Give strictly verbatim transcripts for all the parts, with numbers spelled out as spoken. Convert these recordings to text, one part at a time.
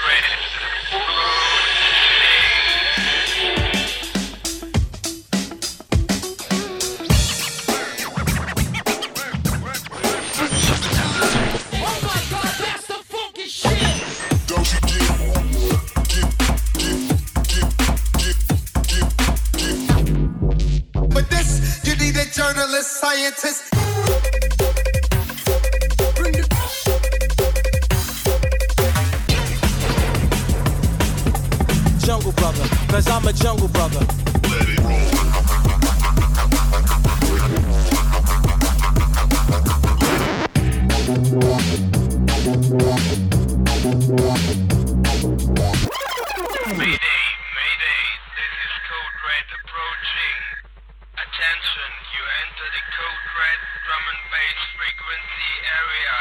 Scientist. Jungle brother, cause I'm a jungle brother. Let it roll. Mayday, Mayday, this is Code Red approaching. Attention, you enter the Code Red drum and bass frequency area.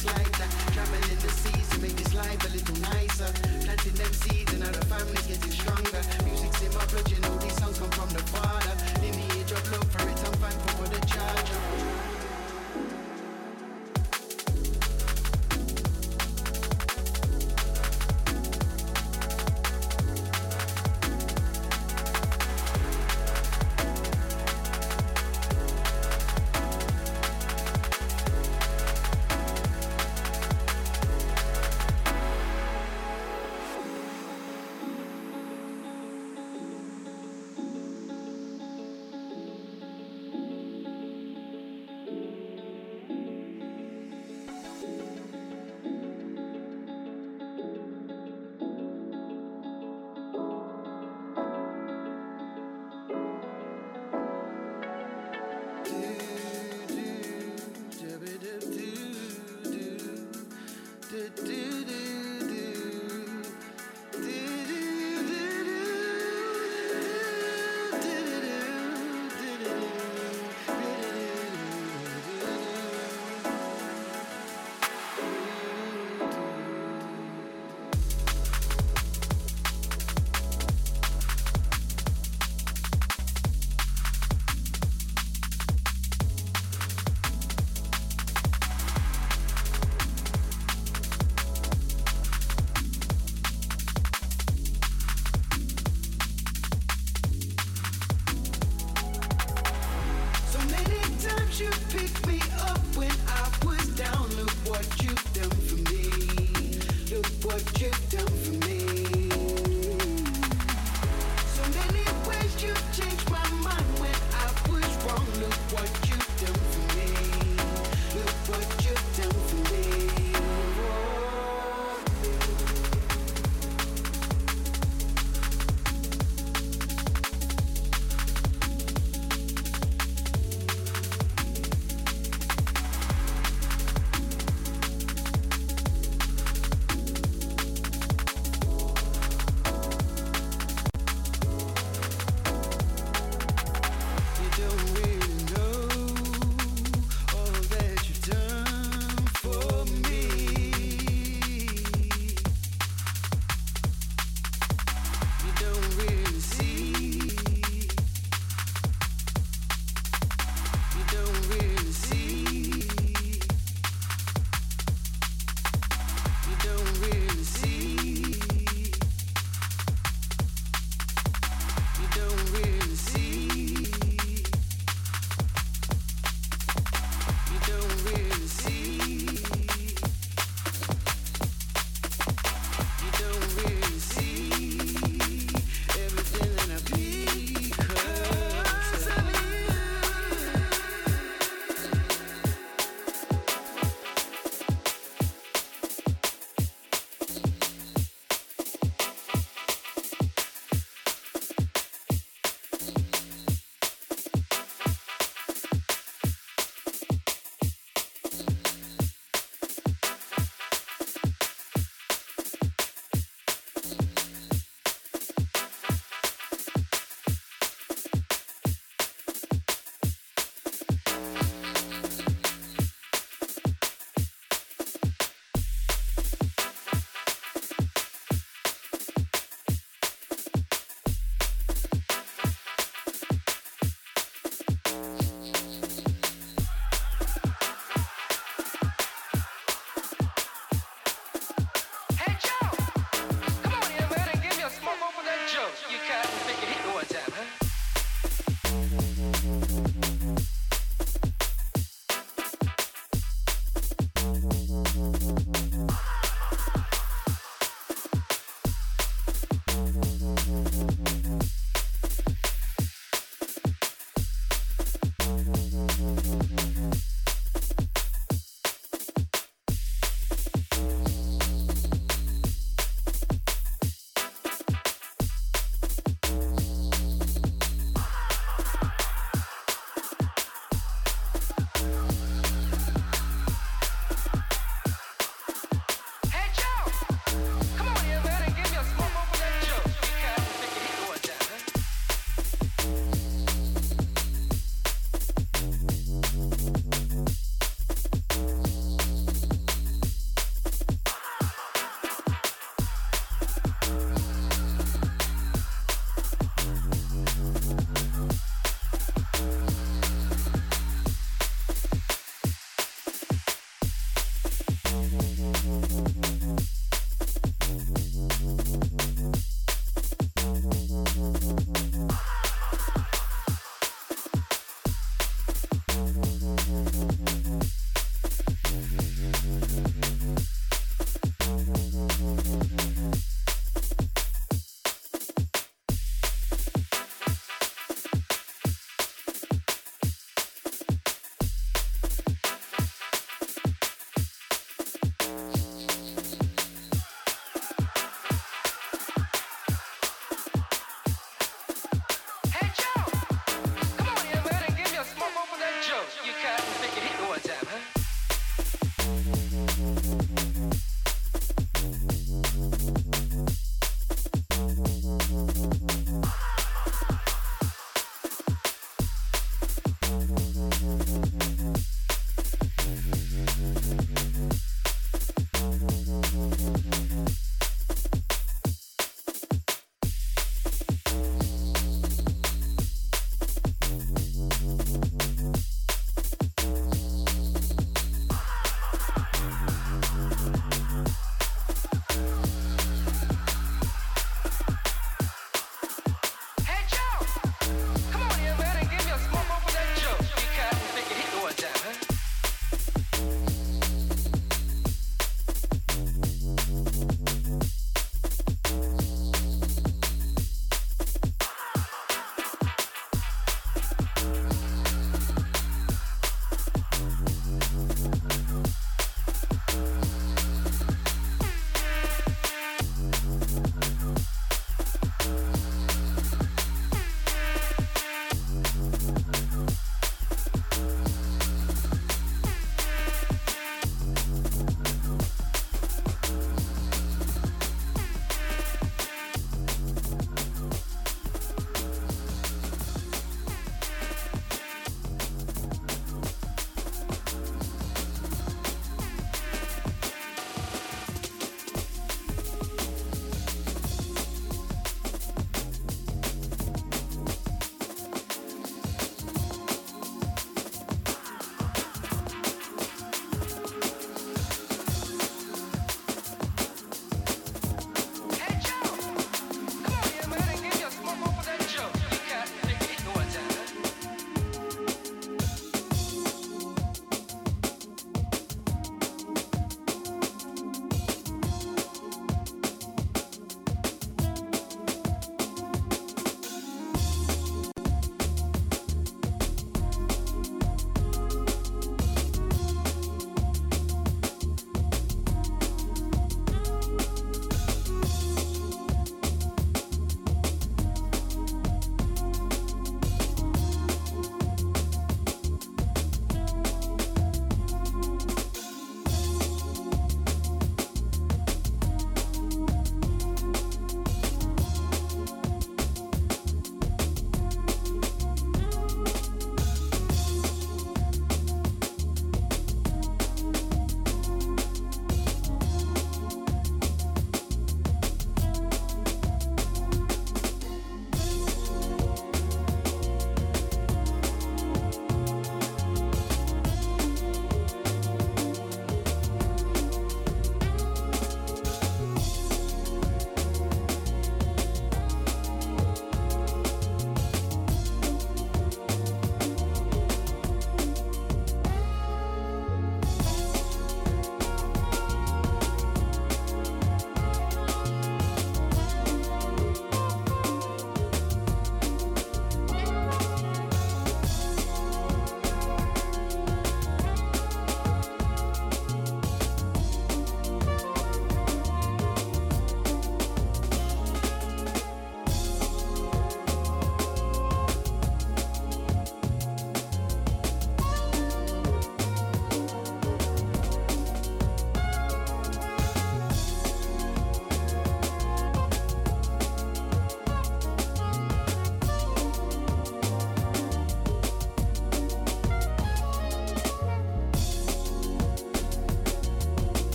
just like that. Traveling the seas to make this life a little nicer. Planting them seeds and now the family's getting stronger. Music's in my blood, you know these songs come from the Father. Lineage of love for it, I'm thankful for the charger.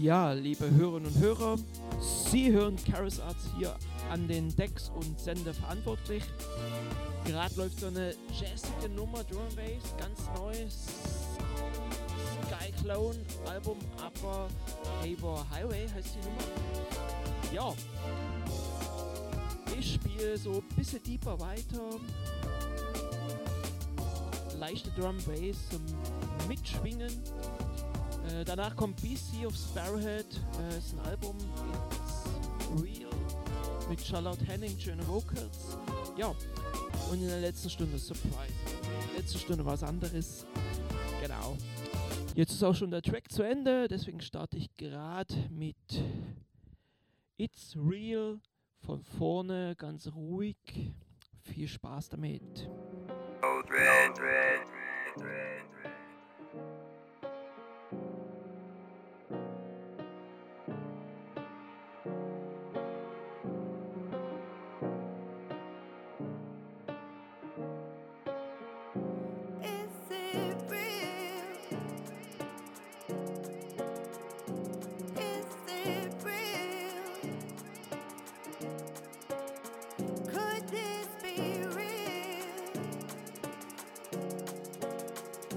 Ja, liebe Hörerinnen und Hörer, Sie hören Karis Arts hier an den Decks und Sender verantwortlich. Gerade läuft so eine jazzige Nummer, Drum and Bass, ganz neu. Sky Clone Album Upper Tabor Highway heißt die Nummer. Ja, ich spiele so ein bisschen deeper weiter. Leichte Drum Bass zum Mitschwingen. Äh, danach kommt B C of Sparrowhead, äh, ist ein Album, It's Real, mit Charlotte Henning, schöne Vocals. Ja, und in der letzten Stunde Surprise. In der letzten Stunde was anderes. Genau. Jetzt ist auch schon der Track zu Ende, deswegen starte ich gerade mit It's Real, von vorne, ganz ruhig. Viel Spaß damit. Code Red, Red, Red, Red. Could this be real?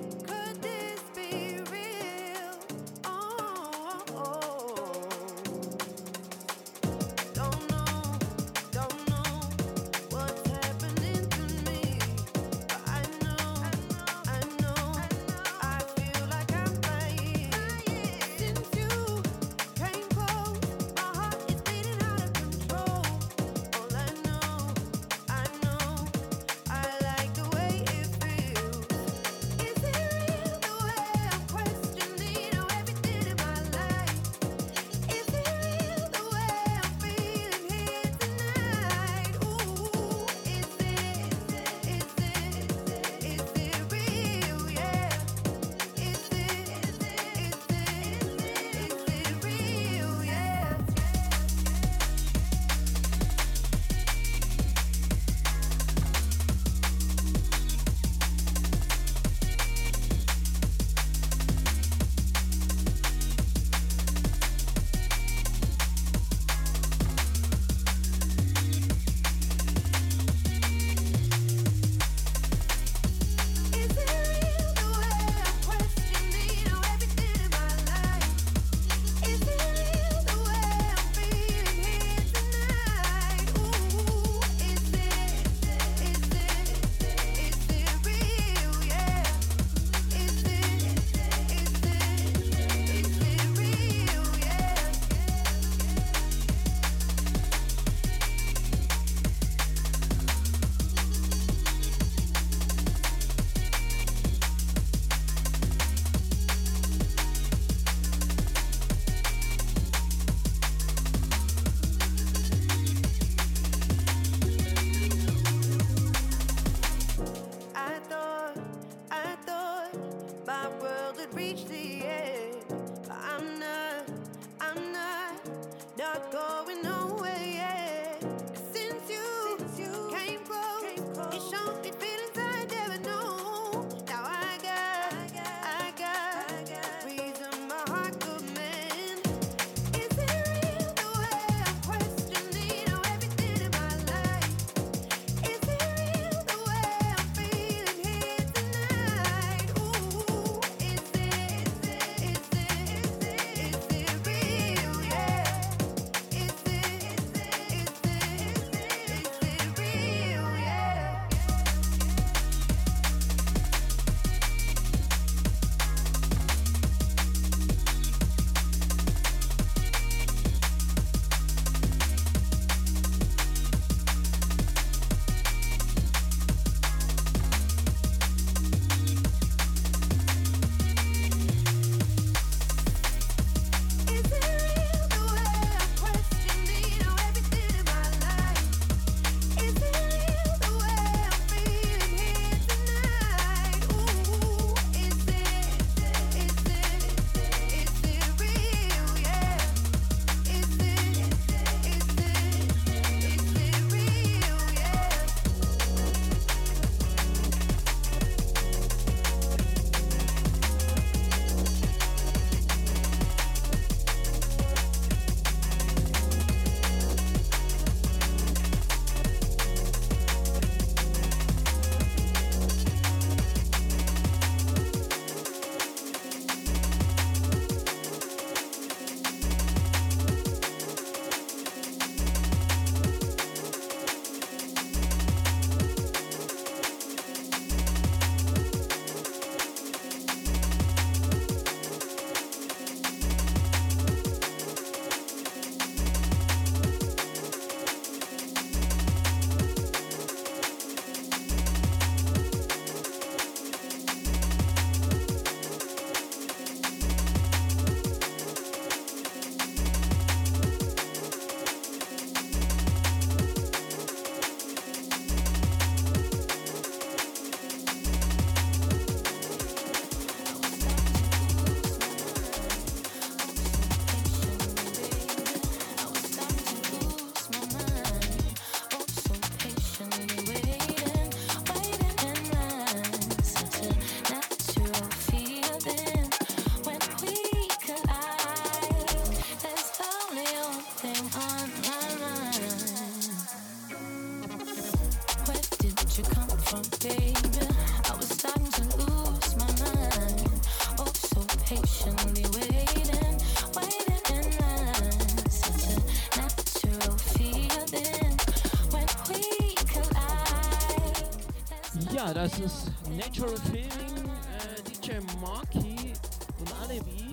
Ja, das ist Natural Feeling, äh, D J Marky und Alibi.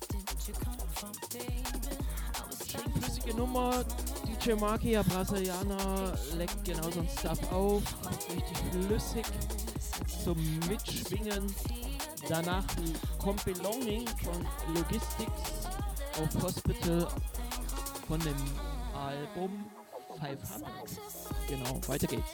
Schön flüssige Nummer. D J Marky, ja, Brasilianer, leckt genau so ein Stuff auf. Richtig flüssig zum Mitschwingen. Danach kommt Belonging von Logistics auf Hospital von dem Album fünfhundert. Genau, weiter geht's.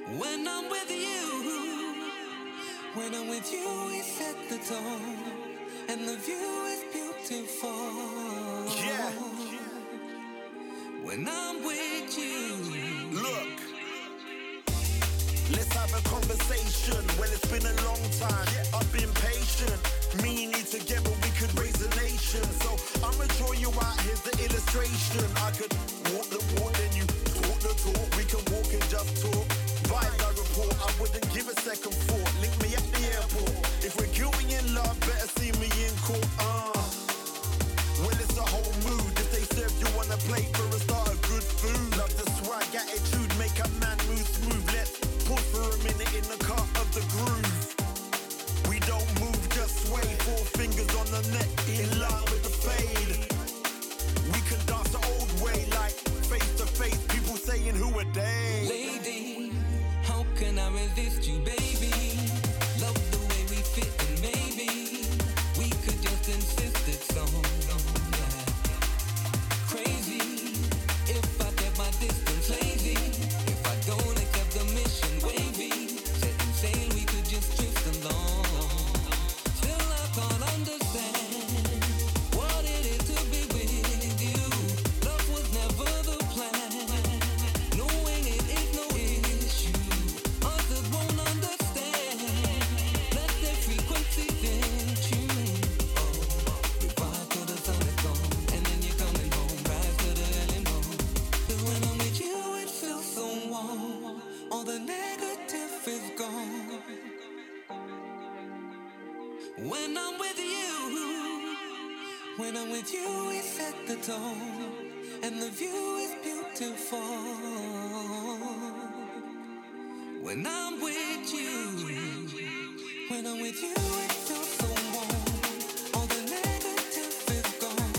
When I'm with you, when I'm with you, we set the tone, and the view is beautiful. Yeah. When I'm with you, look. Let's have a conversation. Well, it's been a long time. I've been patient. Me and you together, we could raise a nation. So I'ma draw you out. Here's the illustration. I could walk the walk, then you talk the talk. We can walk and just talk. Vibe I report. I wouldn't give a second thought. Link me at the airport. If we're guilty in love, better see me in court. Uh. Well, it's a whole mood. If they serve you on a plate for a start of good food. Love the swag, attitude, make a man move smooth. Let's pause for a minute in the cut of the groove. We don't move, just sway. Four fingers on the neck, in line with the fade. We can dance the old way, like face to face. People saying, who are they? Lady, how can I resist you, baby? Love the way we fit, and maybe we could just insist it's on. Yeah. Crazy, if I kept my distance, lazy. If I don't accept the mission, wavy. Setting sail, we could just drift along. Still I can't understand what it is to be with you. Love was never the plan. Knowing it is no issue. Others won't understand. Let their frequencies in tune. Oh, we vibe till the sun is gone, and then you're coming home. Rise to the early morn. But when I'm with you, it feels so warm. All the negative is gone. When I'm with you, when I'm with you, we set the tone, and the view is beautiful. When I'm with you, when I'm with you, it feels so warm. All the negative is gone.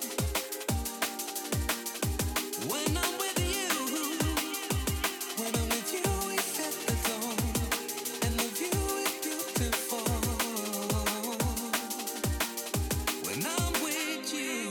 When I'm with you, when I'm with you, we set the tone, and the view is beautiful. When I'm with you.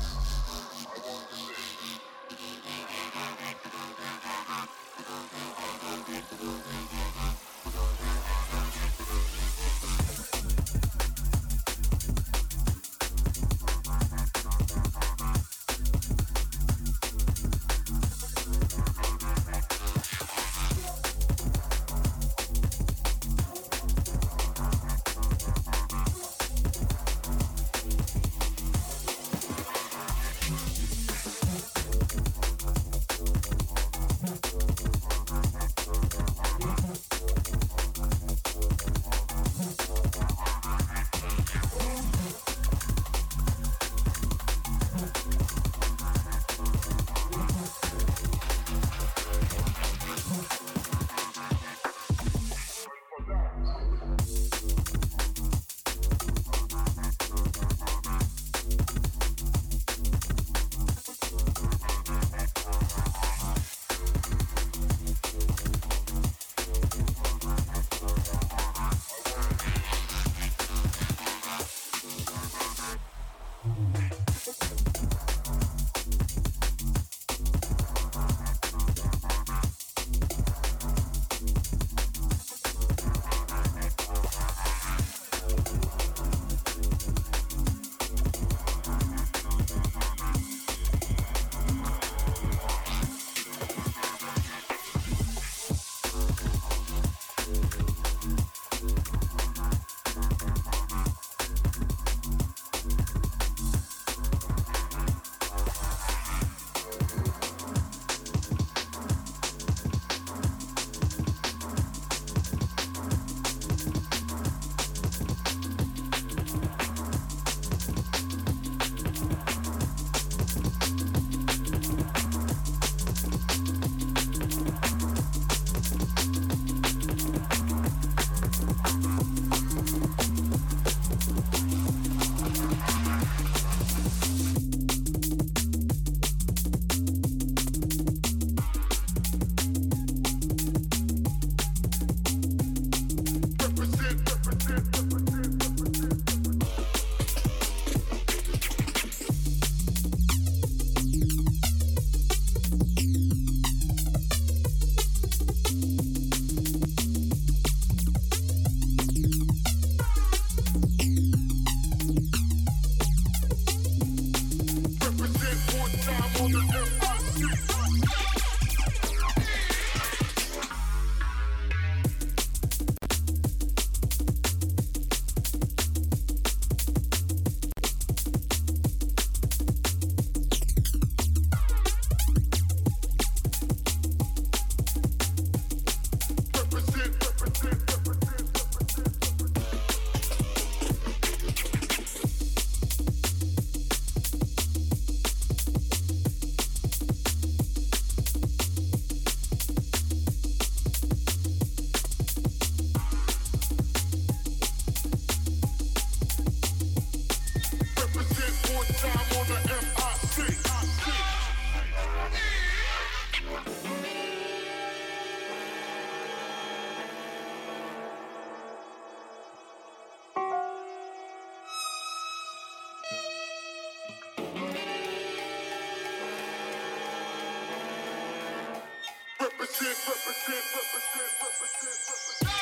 represent, represent, represent, represent, represent.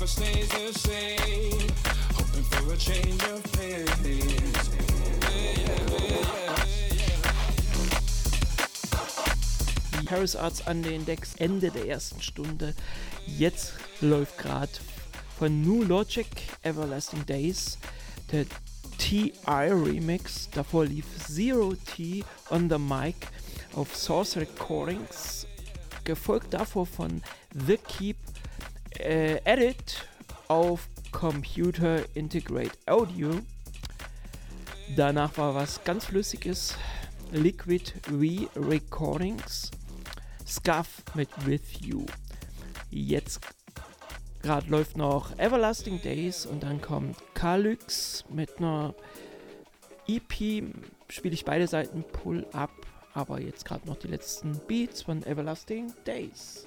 never stays the same. Hoping for a change of pace. Yeah, yeah, yeah, yeah. Paris Arts an den Decks, Ende der ersten Stunde. Jetzt läuft gerade von New Logic Everlasting Days der T I Remix. Davor lief Zero T on the Mic auf Source Recordings. Gefolgt davor von The Keep äh, Edit auf Computer Integrate Audio. Danach war was ganz Flüssiges. Liquid Re-Recordings. Scuff mit With You. Jetzt gerade läuft noch Everlasting Days und dann kommt Calyx mit einer E P. Spiele ich beide Seiten Pull Up, aber jetzt gerade noch die letzten Beats von Everlasting Days.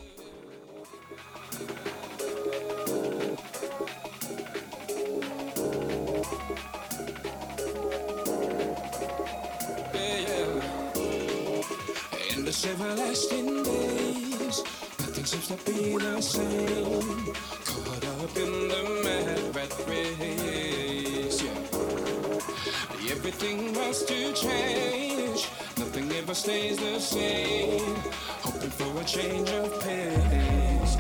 Everlasting days, nothing seems to be the same. Caught up in the mad rat race, yeah. Everything has to change, nothing ever stays the same. Hoping for a change of pace.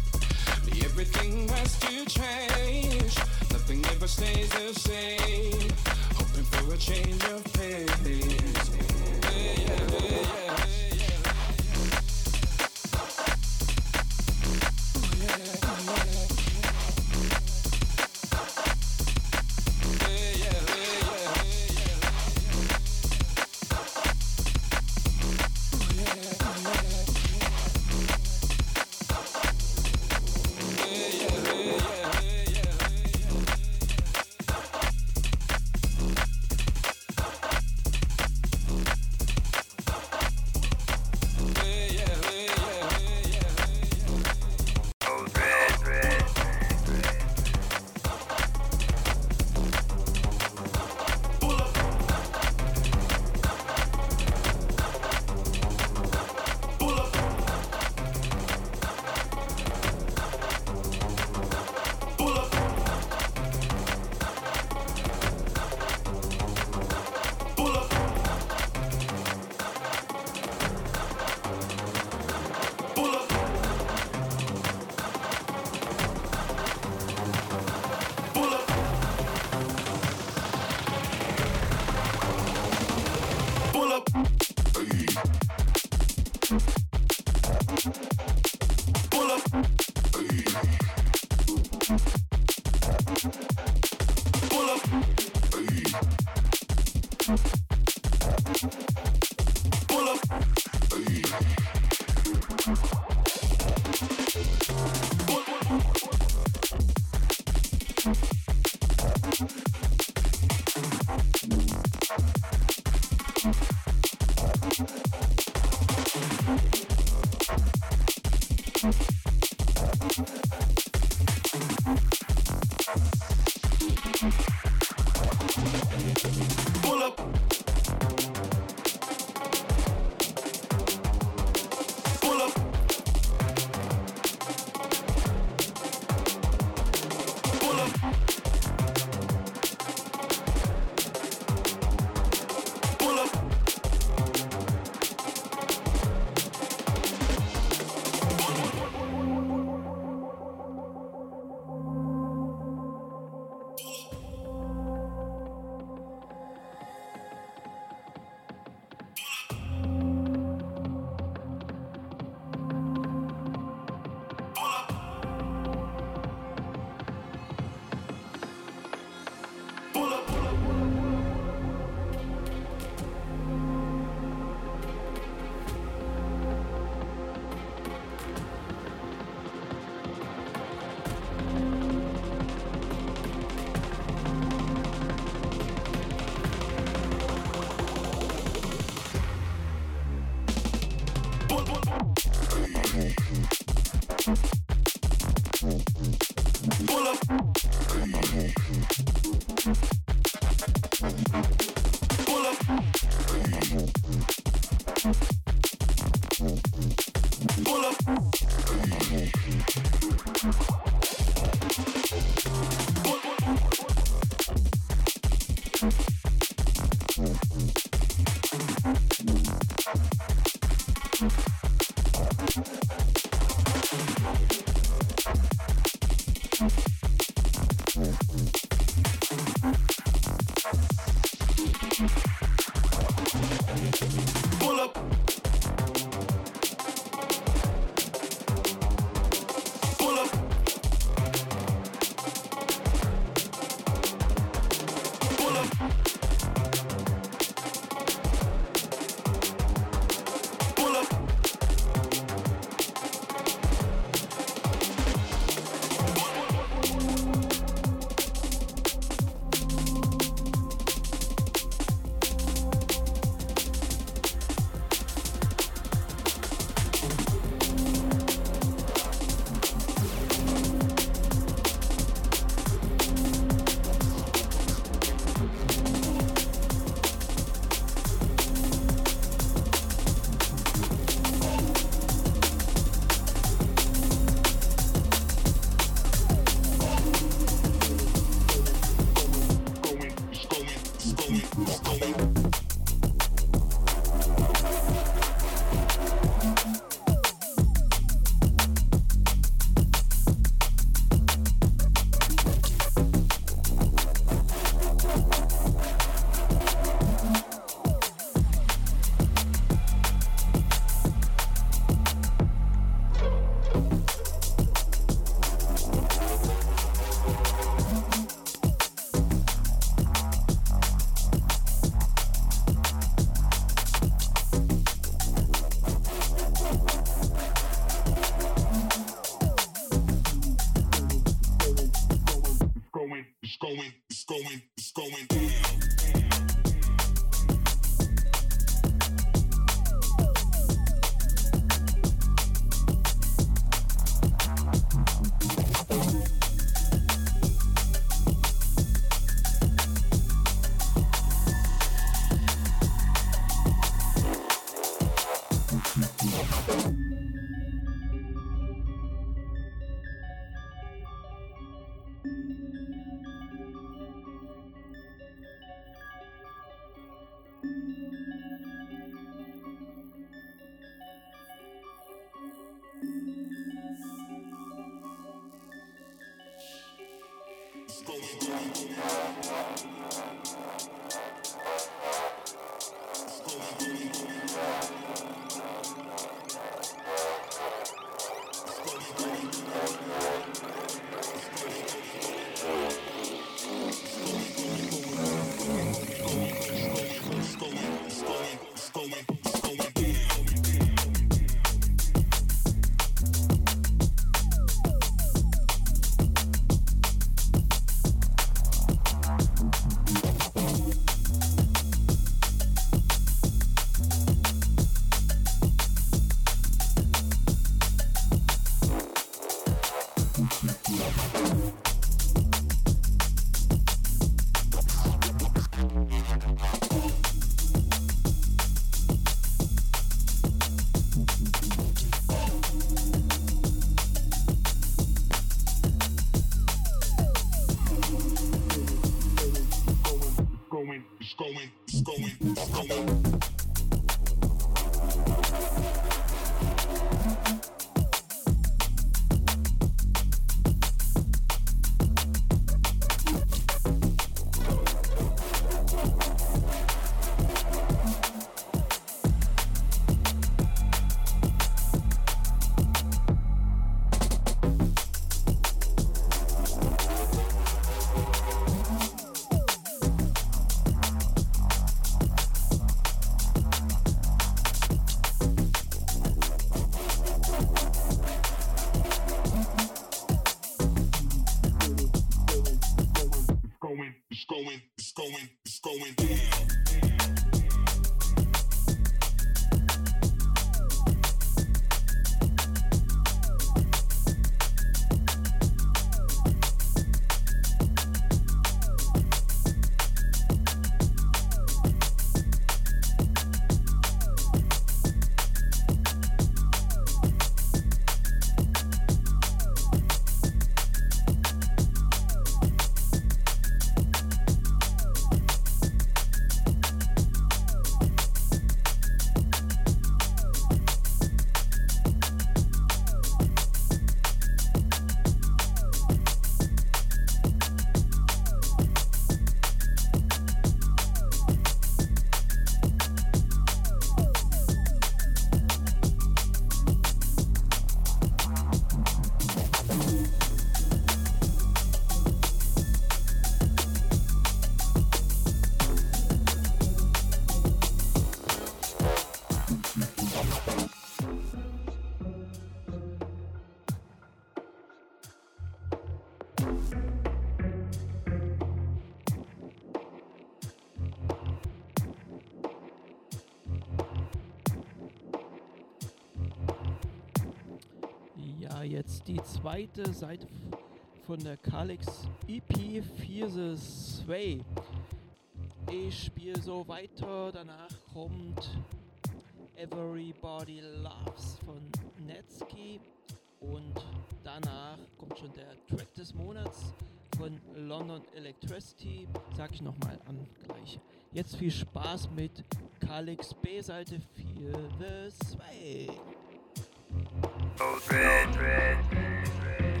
Ja, jetzt die zweite Seite f- von der Kalix E P für the Sway. Ich spiele so weiter, danach kommt Everybody Loves von Netsky und danach kommt schon der Track des Monats von London Electricity, sag ich nochmal an gleich. Jetzt viel Spaß mit Kalix B-Seite für the Sway. Code Red, Red, Red.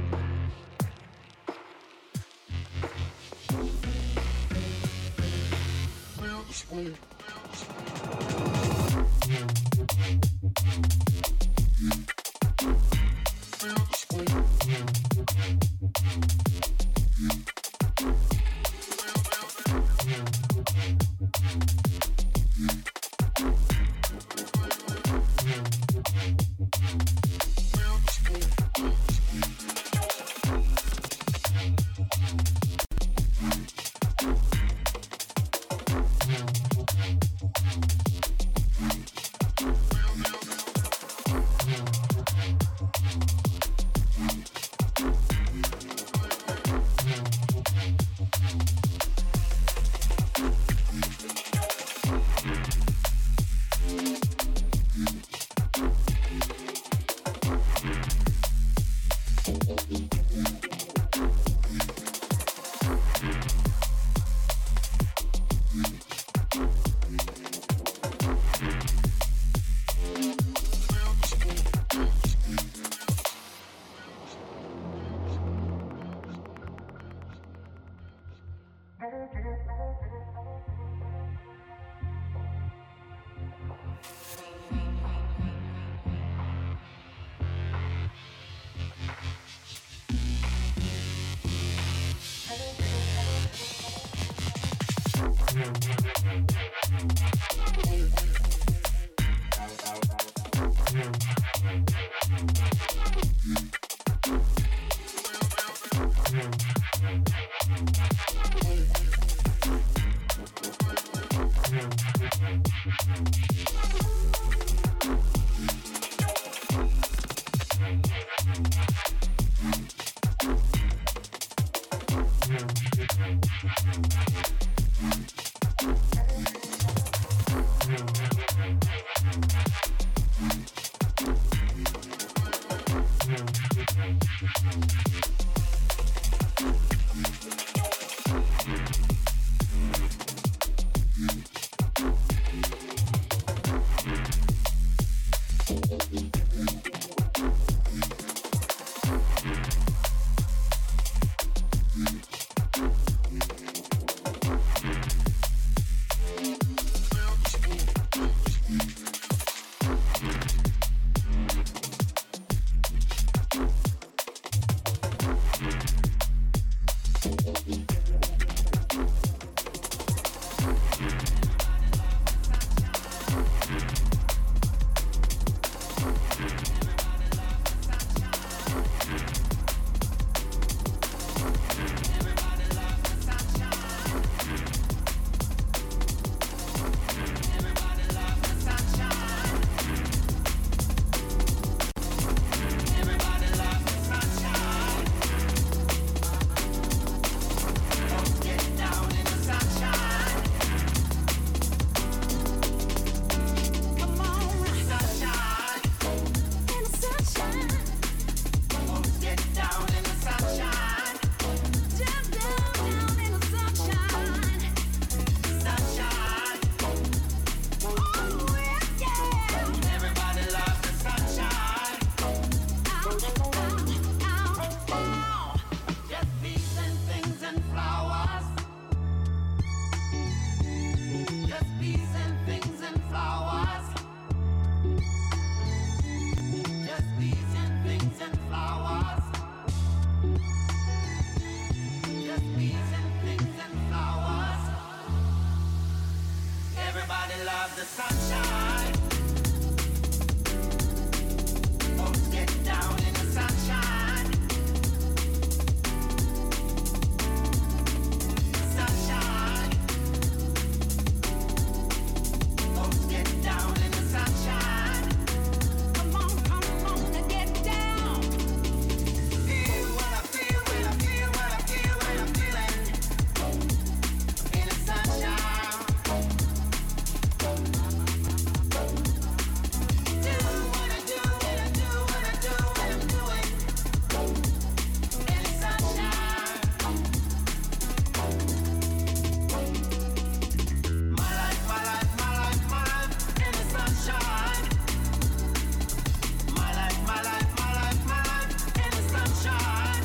sunshine.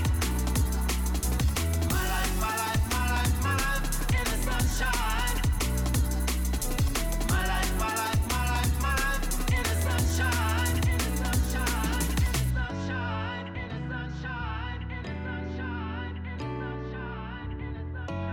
My life, my life, my life, my life in the sunshine. My life, my life, my life, my life in the sunshine. In the sunshine, in the sunshine, in the sunshine, in the sunshine, in the sunshine, in the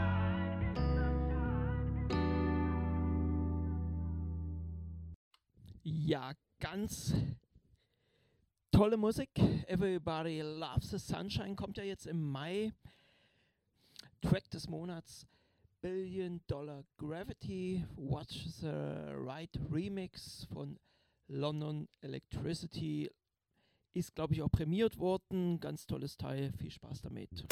sunshine. Ja, ganz tolle Musik. Everybody Loves the Sunshine kommt ja jetzt im Mai. Track des Monats Billion Dollar Gravity, Watch the Right Remix von London Electricity. Ist, glaube ich, auch prämiert worden. Ganz tolles Teil. Viel Spaß damit.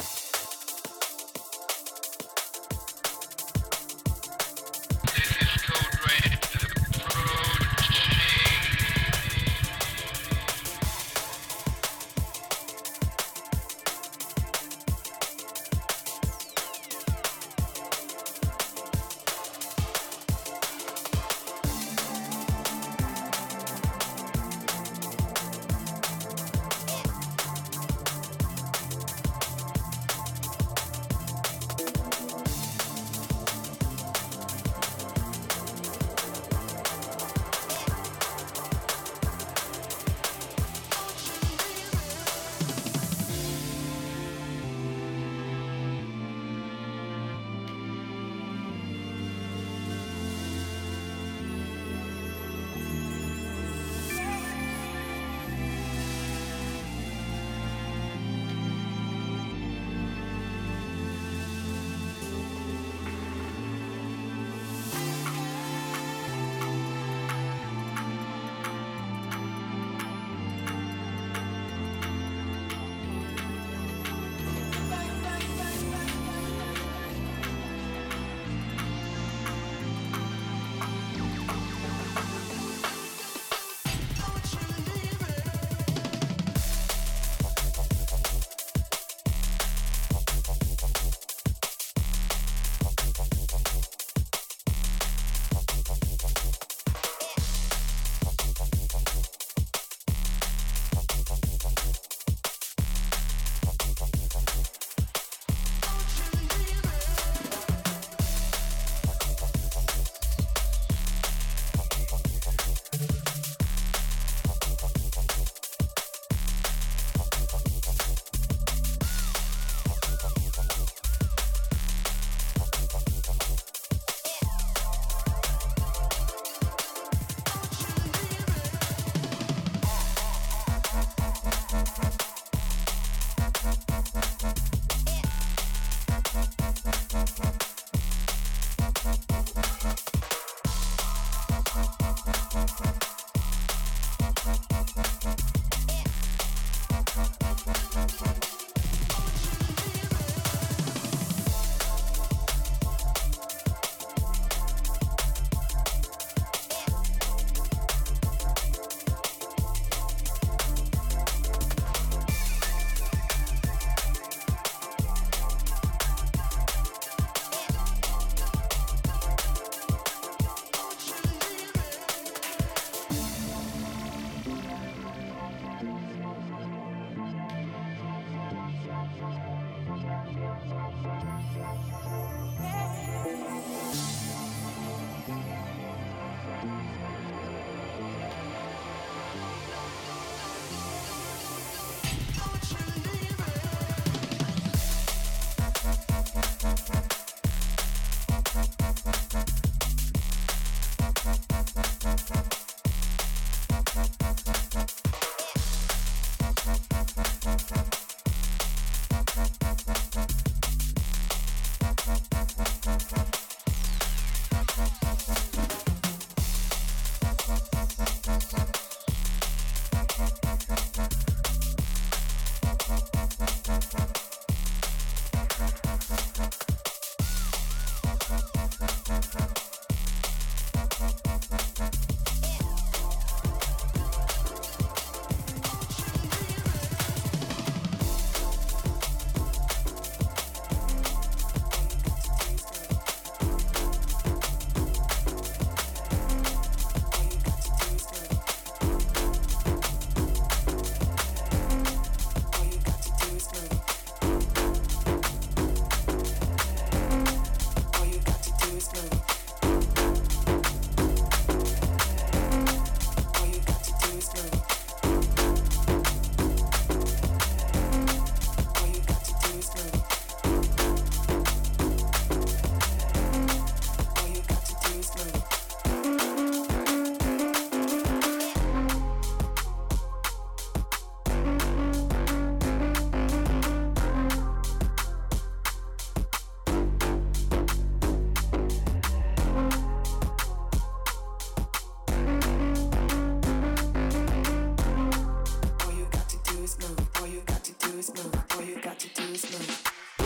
got to do is move.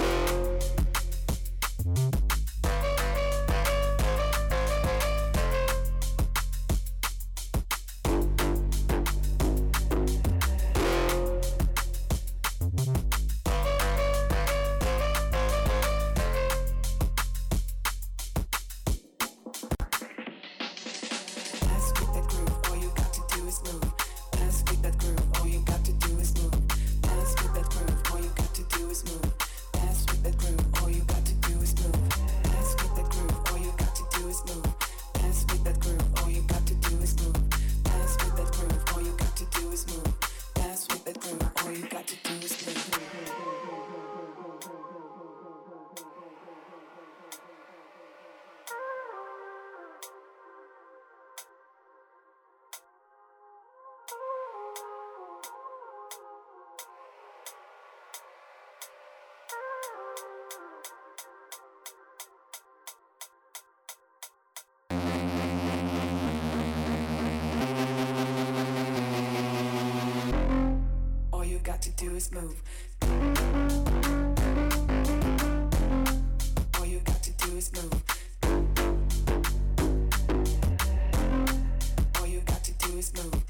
Do is move. All you got to do is move. All you got to do is move.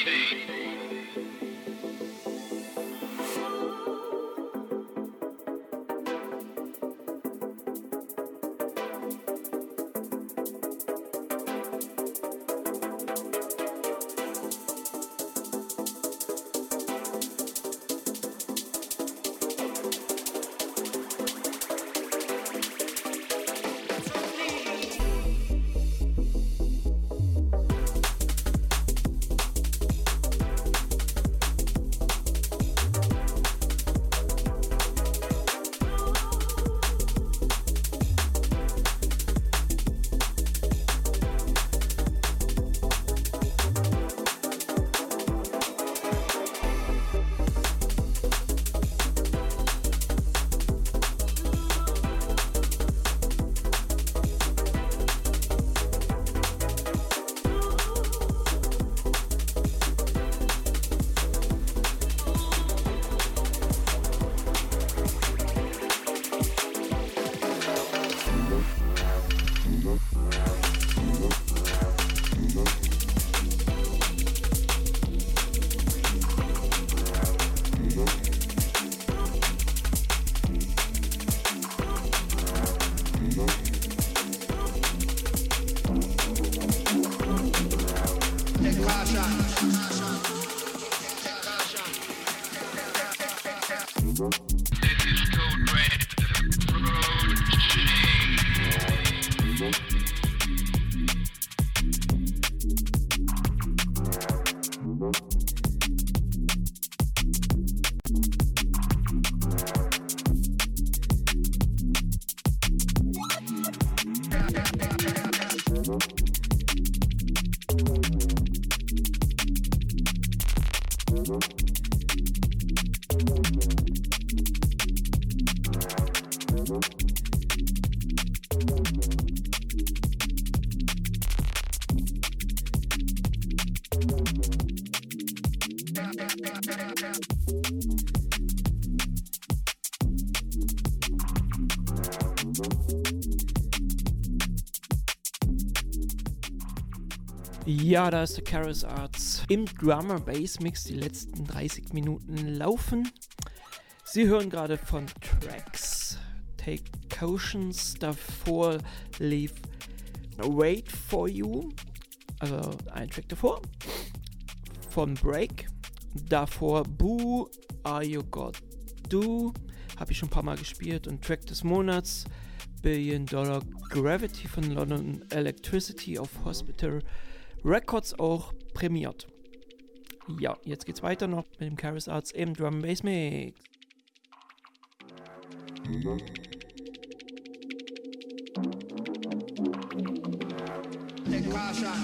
Ja, da ist der Karas Arts im Drummer Bass Mix. Die letzten dreißig Minuten laufen. Sie hören gerade von Tracks Take Cautions, davor lief Wait For You, also ein Track davor, von Break, davor Boo, Are You God Do, habe ich schon ein paar Mal gespielt, und Track des Monats, Billion Dollar Gravity von London Electricity auf Hospital Records, auch prämiert. Ja, jetzt geht's weiter noch mit dem Karas Arts im Drum Bass Mix. Take caution.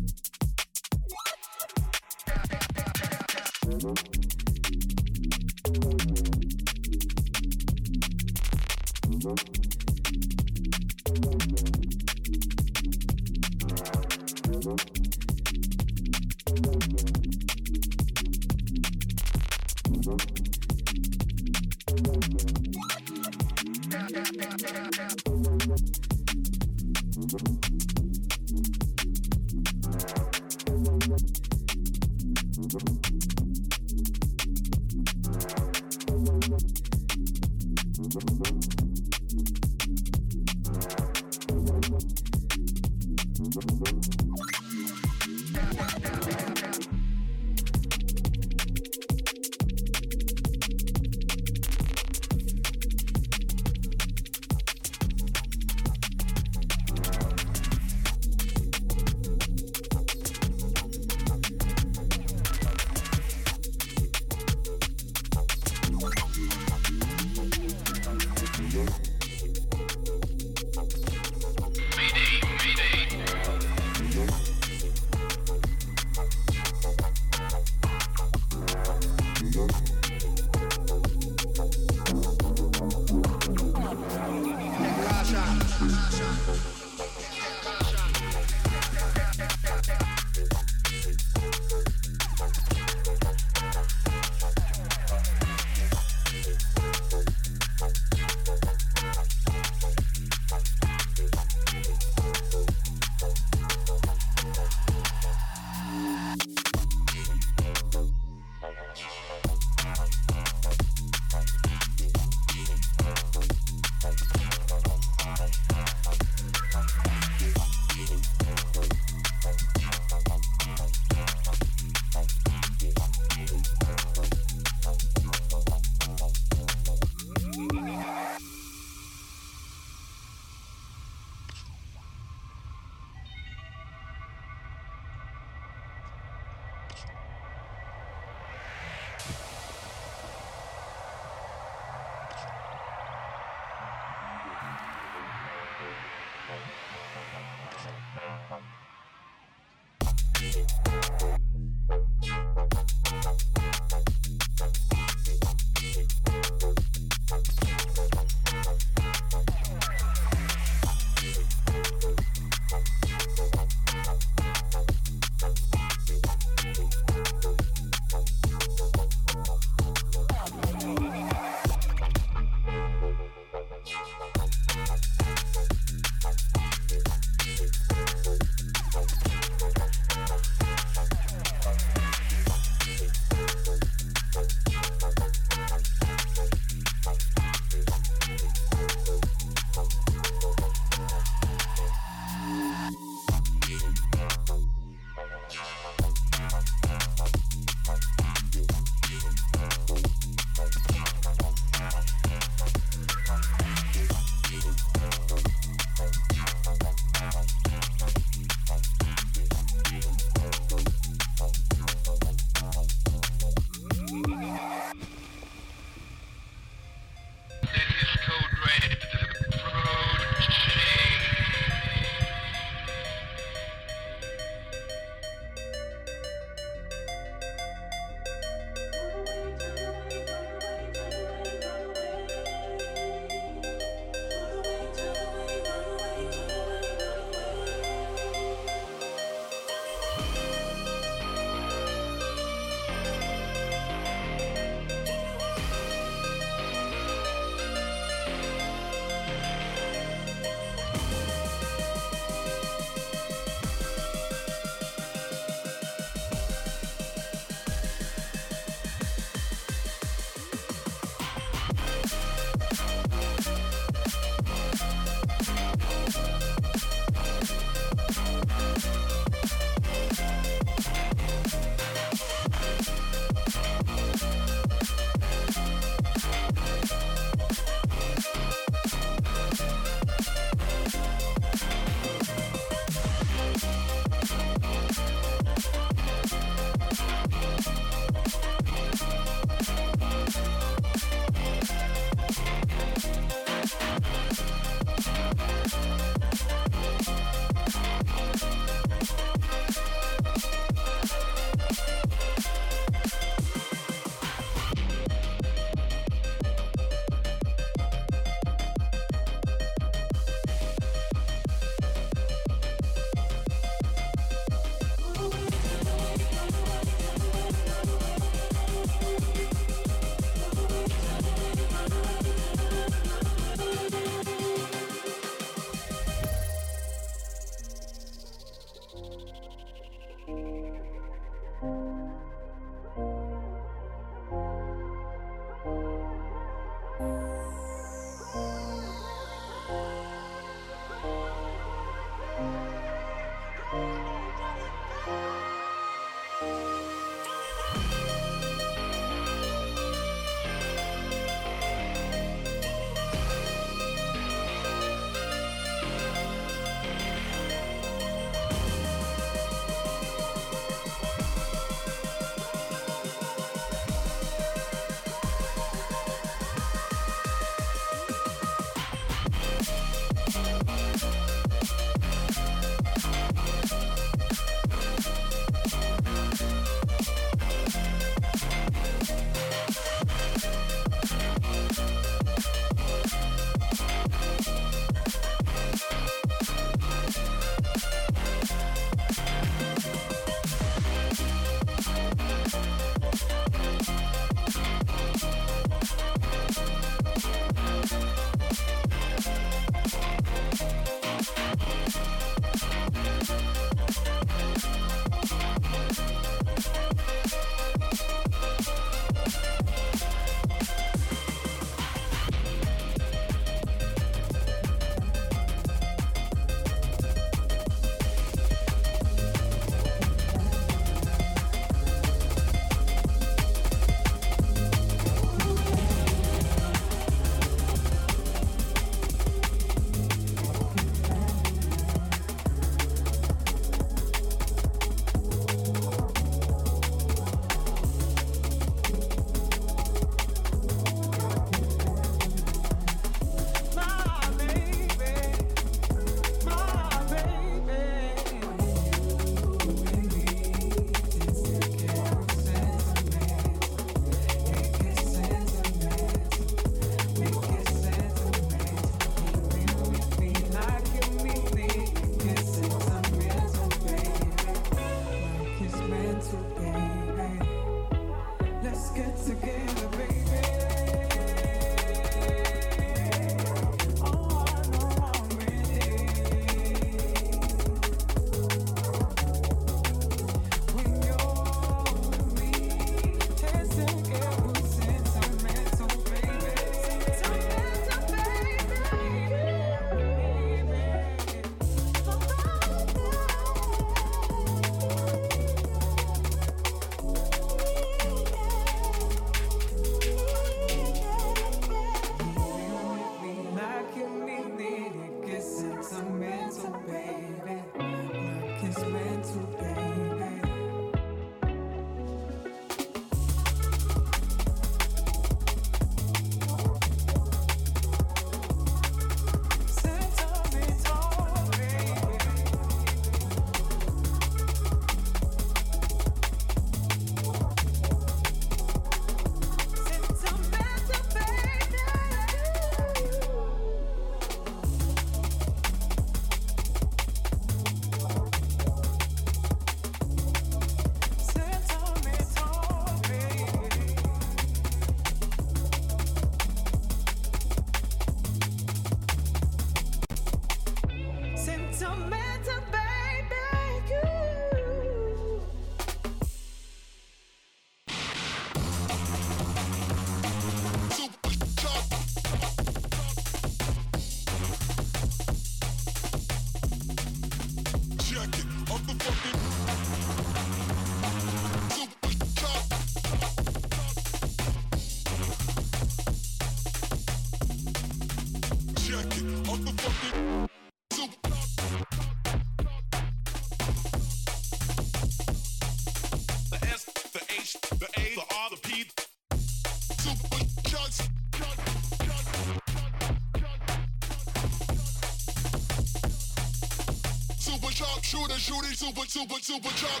sharp shooter, shooting super, super, super sharp.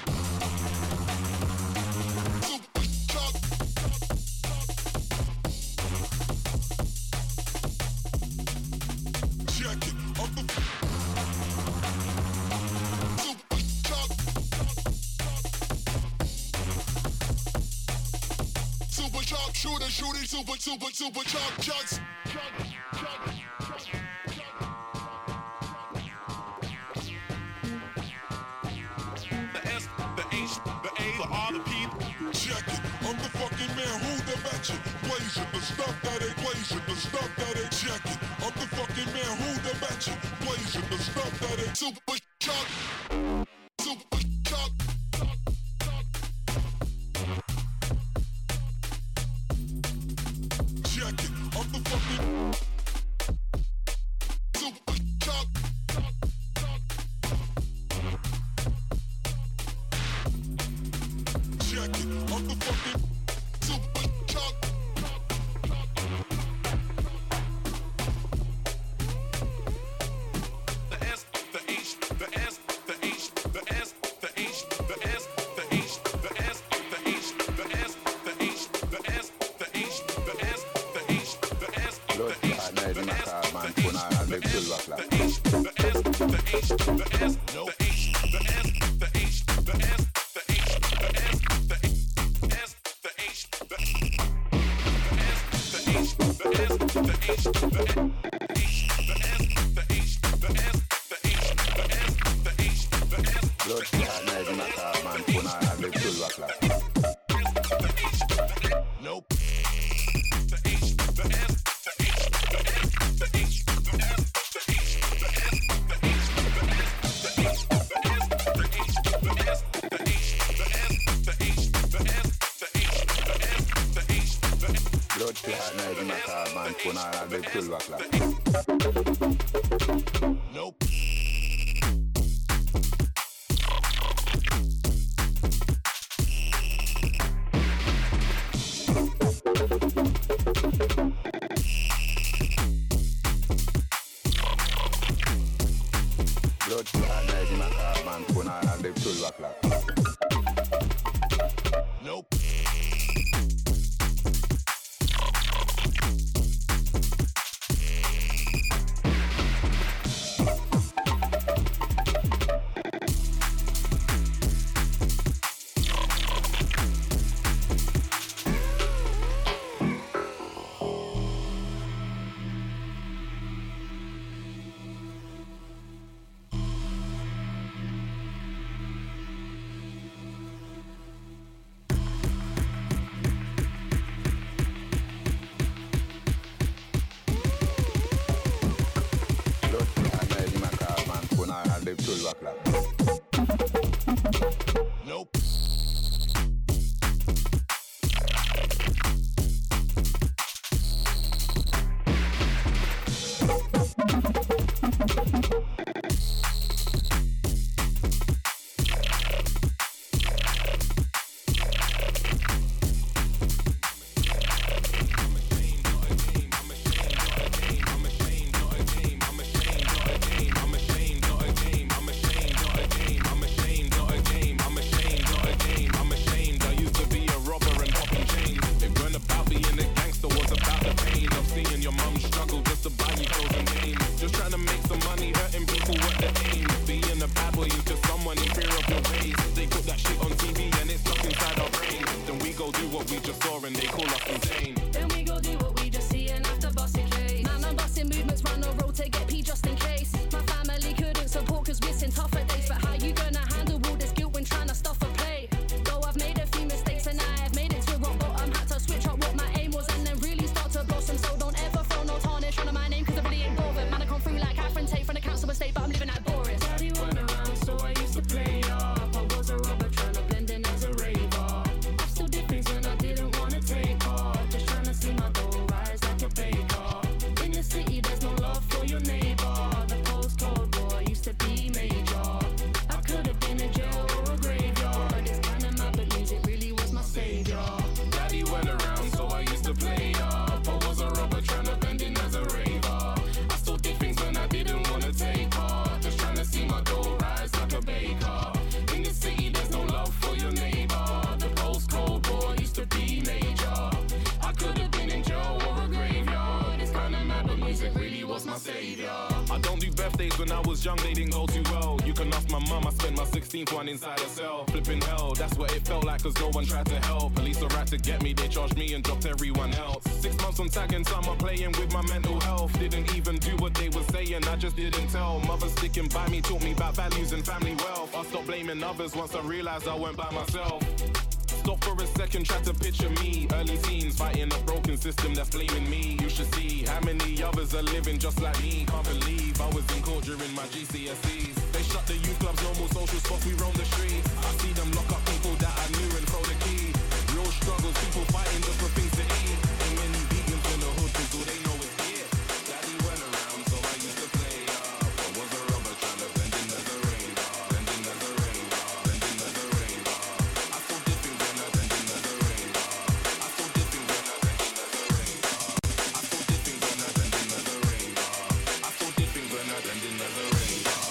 Super sharp. Check it. I'm the super sharp. Super sharp shooter, shooting super, super, super sharp shots. Blazing the stuff that ain't blazing, the stuff that ain't checking. I'm the fucking man who the matching. Blazing the stuff that ain't super shock. Super shock. Check it. I'm the fucking super shock. Check it. I'm the fucking super shock. Nope. Nope. Nope. Trying to my name cause I really ain't bothered. Man, I come through like Afrin Tay from the council. savior. I don't do birthdays when I was young, they didn't go too well. You can ask my mum, I spent my sixteenth one inside a cell. Flipping hell, that's what it felt like, cause no one tried to help. Police are right to get me, they charged me and dropped everyone else. Six months on tag and summer playing with my mental health. Didn't even do what they were saying, I just didn't tell. Mother sticking by me taught me about values and family wealth. I stopped blaming others once I realized I went by myself. Stop for a second, try to picture me. Early teens fighting a broken system that's blaming me. You should see how many others are living just like me. Can't believe I was in court during my G C S Es. They shut the youth clubs, no more social spots, we roam the streets. I see them lock up people that I knew and throw the key. Real struggles, people fighting just for things to eat. Ain't many vegans in the hood cause all they know is beer. Daddy went around so I used to play up. I was a rubber trying to blend in as a radar. Blending as a radar, blending as a radar. I saw dipping when I blending as a radar. I saw dipping when I blending as a radar. I saw dipping when I blending as a radar. I saw dipping when I blending as a radar.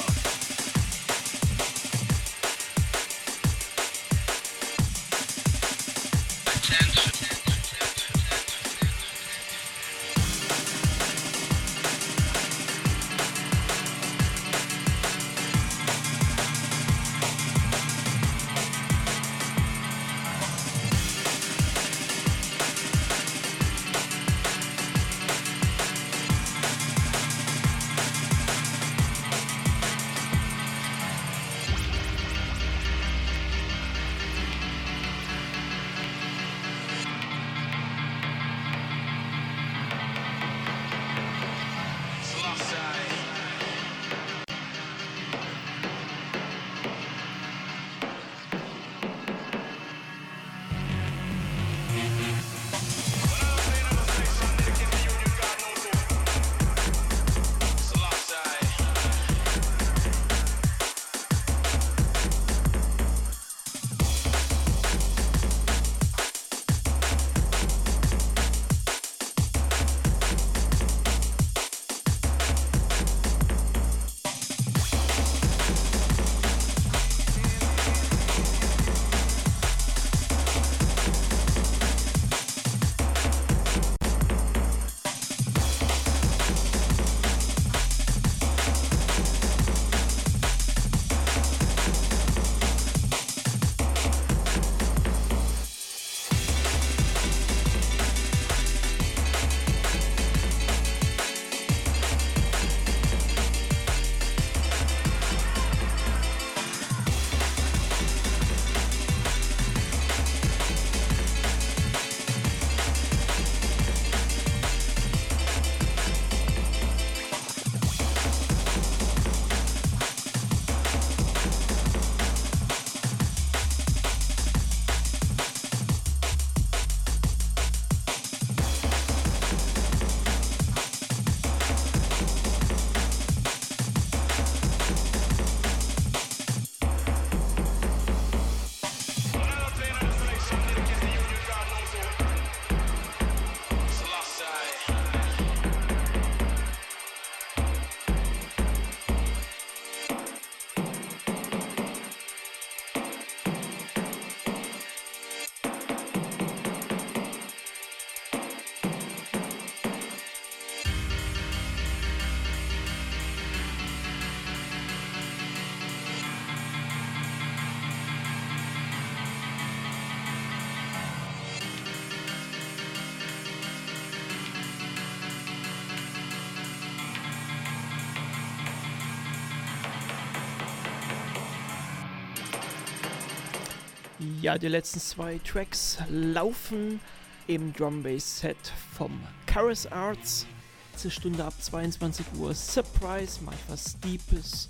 Ja, die letzten zwei Tracks laufen im Drum Bass Set vom Karas Arts. Letzte Stunde ab zweiundzwanzig Uhr Surprise, mach ich was Deepes,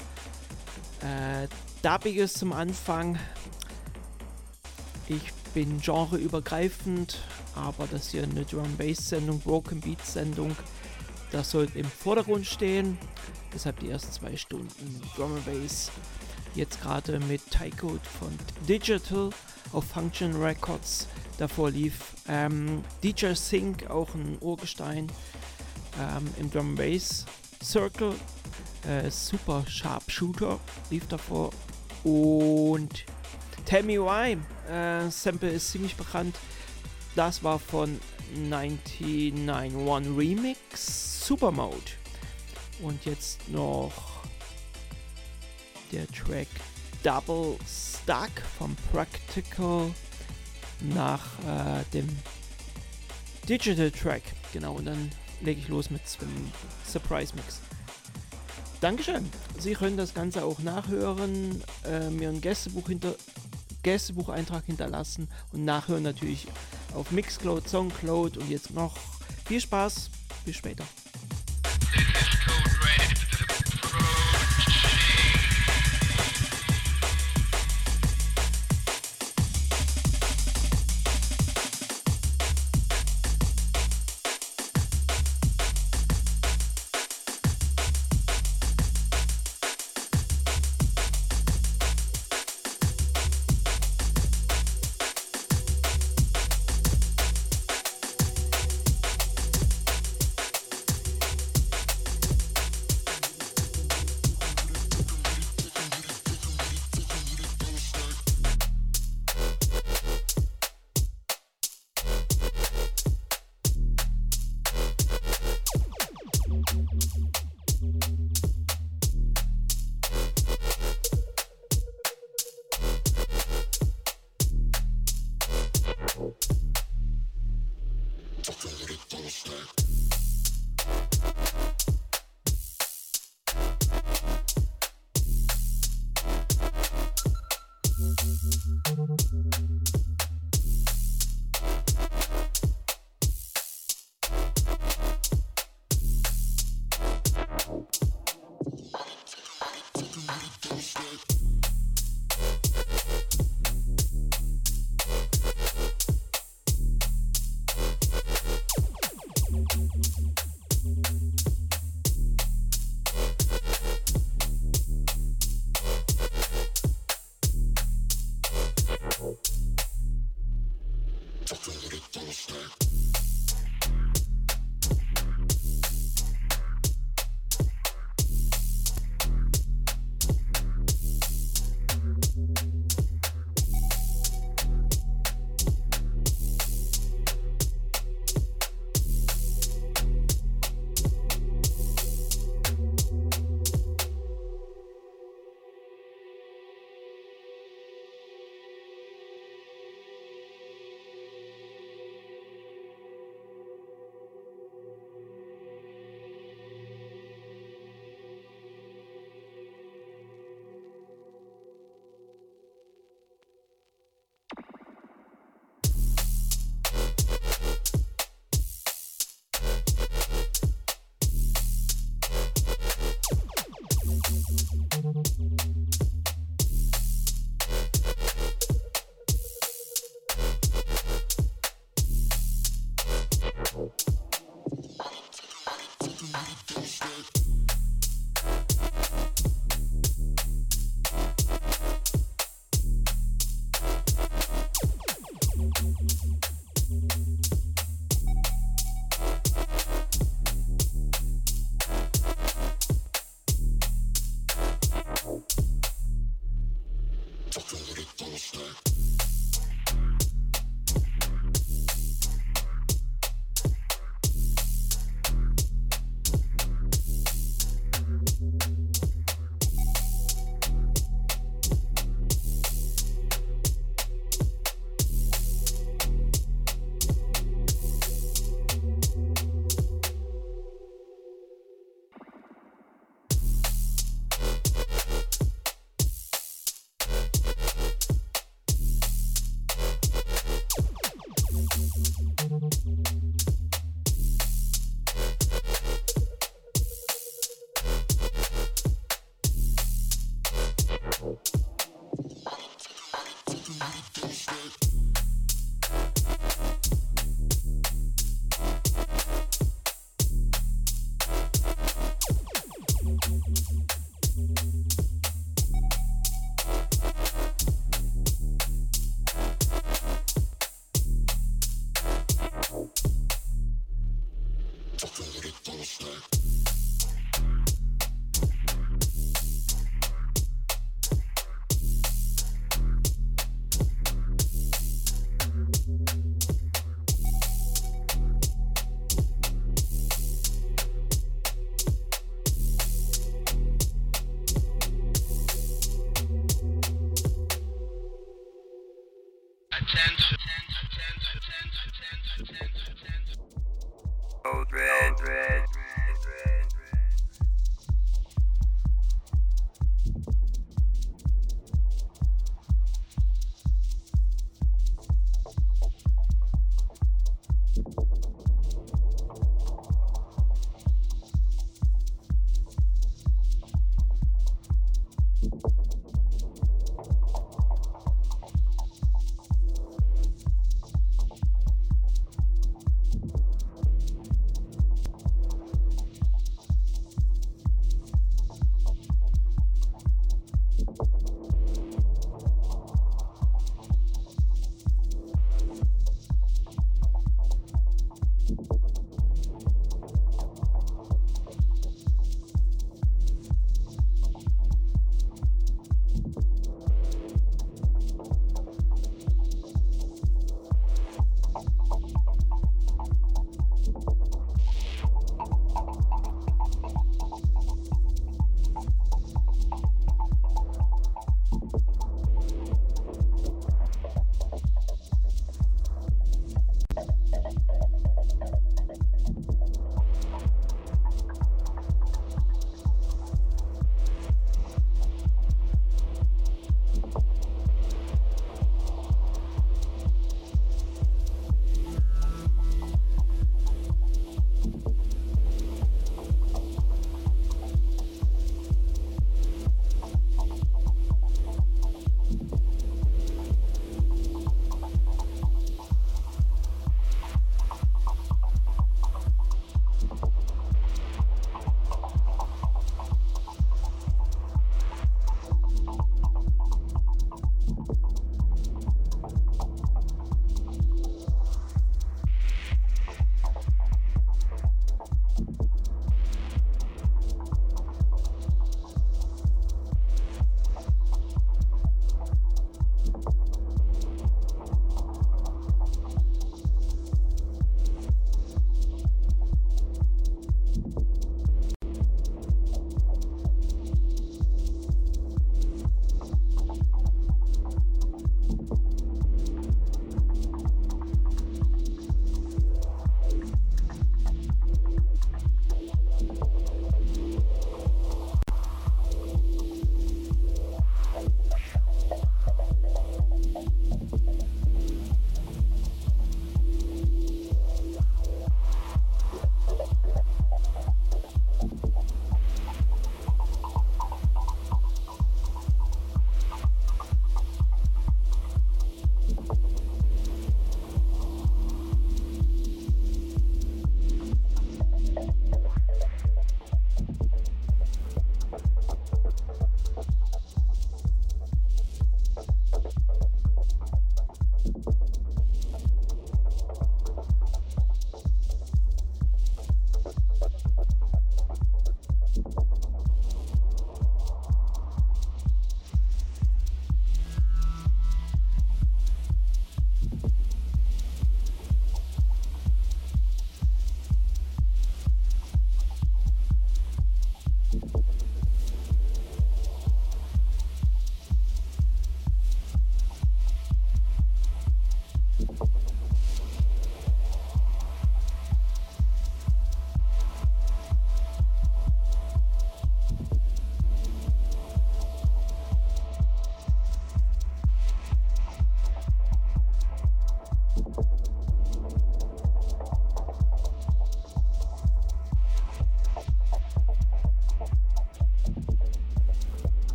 äh, Dubbiges zum Anfang. Ich bin genreübergreifend, aber das hier eine Drum Bass Sendung, Broken Beat Sendung, das sollte im Vordergrund stehen. Deshalb die ersten zwei Stunden Drum and Bass. Jetzt gerade mit Tycode von Digital auf Function Records. Davor lief ähm, D J Sync, auch ein Urgestein ähm, im Drum and Bass Circle. Äh, super Sharpshooter lief davor. Und Tell Me Why, äh, Sample ist ziemlich bekannt. Das war von neunzehn neunundneunzig Remix Supermode. Und jetzt noch der Track Double Stuck vom Practical nach äh, dem Digital Track. Genau, und dann lege ich los mit dem Surprise Mix. Dankeschön. Sie können das Ganze auch nachhören, äh, mir ein Gästebuch hinter, Gästebucheintrag hinterlassen und nachhören natürlich auf Mixcloud, Songcloud und jetzt noch viel Spaß. Bis später.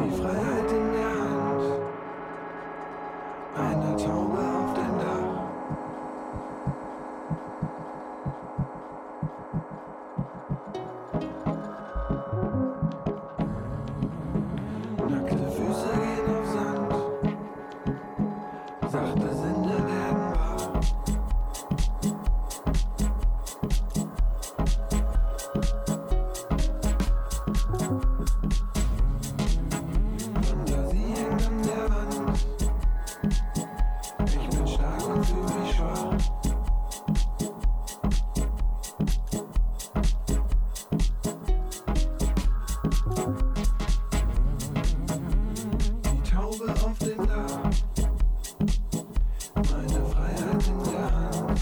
die Freiheit in der Hand, eine Taube auf dem Dach. Nackte Füße gehen auf Sand, sachte Sinde werden wach. Fantasie hängt an der Wand, ich bin stark und fühl mich schwach. Die Taube auf dem Dach, meine Freiheit in der Hand.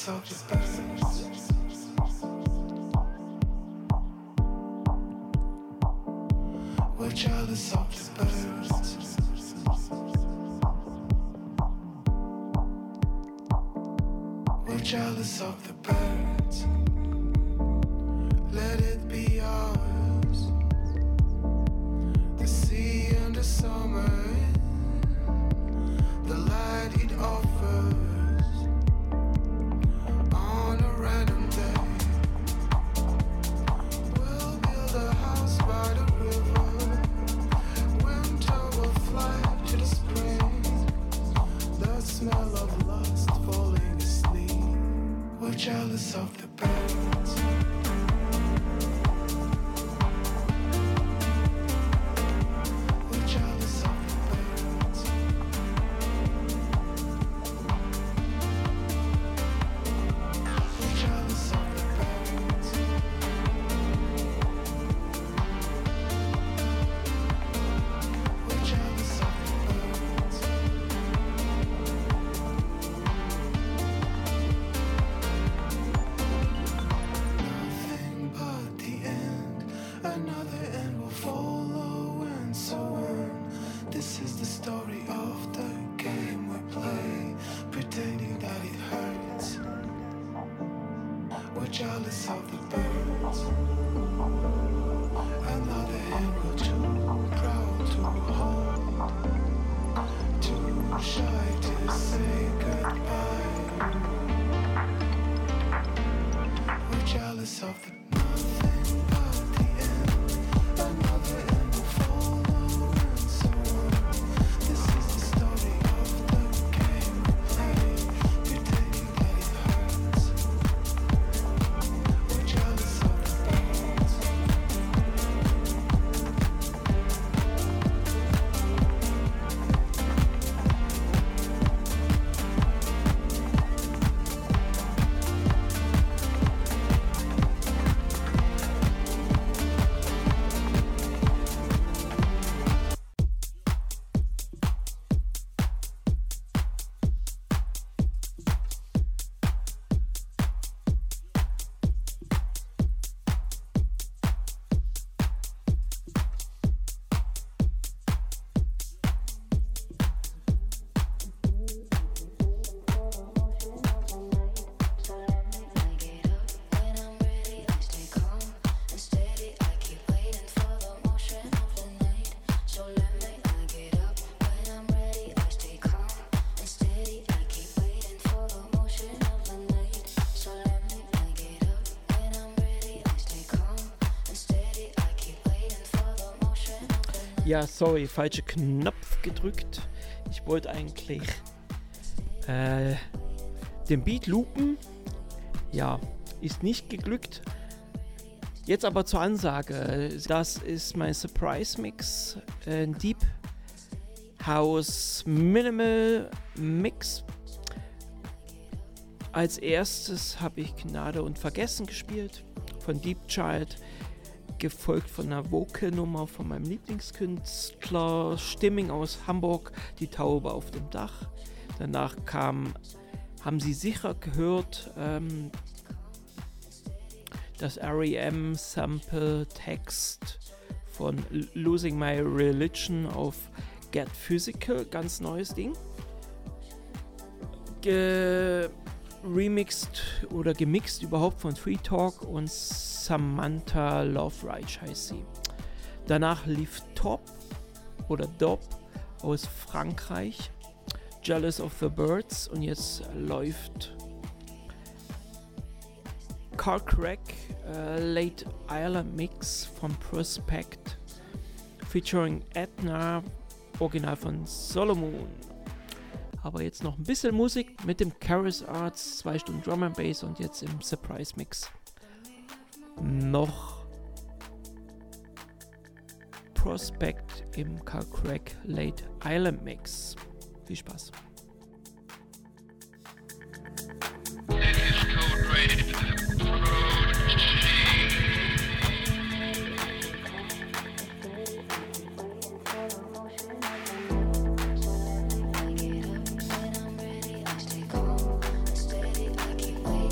of the birds. We're jealous of the birds. We're jealous of the birds. Let it be ours. The sea and the summer, the light it offers on a random day. We'll build a house by the river. Winter will fly to the spring. The smell of lust falling asleep. We're jealous of the birds. We're jealous of the birds. We're jealous of the birds. We're jealous of the birds. Nothing but the end. Another end will follow, and so on. This is the story of the game we play, pretending that it hurts. We're jealous of the birds. Another hand will too proud to hold, too shy to say goodbye. We're jealous of the nothing but the end. Another end will follow, and so on. This is the story of the game we play, pretending that it hurts. We're jealous of the birds. Ja, sorry, falscher Knopf gedrückt. Ich wollte eigentlich äh, den Beat loopen. Ja, ist nicht geglückt. Jetzt aber zur Ansage. Das ist mein Surprise Mix. Ein Deep House Minimal Mix. Als erstes habe ich Gnade und Vergessen gespielt von Deep Child, gefolgt von einer Vocal-Nummer von meinem Lieblingskünstler Stimming aus Hamburg, Die Taube auf dem Dach. Danach kam, haben Sie sicher gehört, ähm, das R E M Sample Text von Losing My Religion auf Get Physical, ganz neues Ding. Ge remixed oder gemixt überhaupt von Free Talk und Samantha Loveridge heißt sie. Danach lief Top oder Dop aus Frankreich, Jealous of the Birds, und jetzt läuft Car Crack uh, Late Island Mix von Prospect featuring Edna, Original von Solomon. Aber jetzt noch ein bisschen Musik mit dem Karis Arts, zwei Stunden Drum and Bass, und jetzt im Surprise Mix noch Prospect im Car Crack Late Island Mix. Viel Spaß. Wait.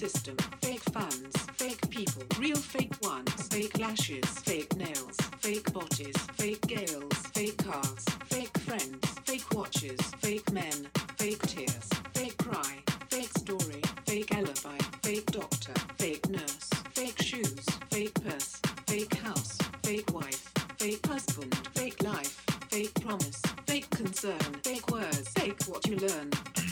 system, fake funds, fake people, real fake ones, fake lashes, fake nails, fake bodies, fake gales, fake cars, fake friends, fake watches, fake men, fake tears, fake cry, fake story, fake alibi, fake doctor, fake nurse, fake shoes, fake purse, fake house, fake wife, fake husband, fake life, fake promise, fake concern, fake words, fake what you learn.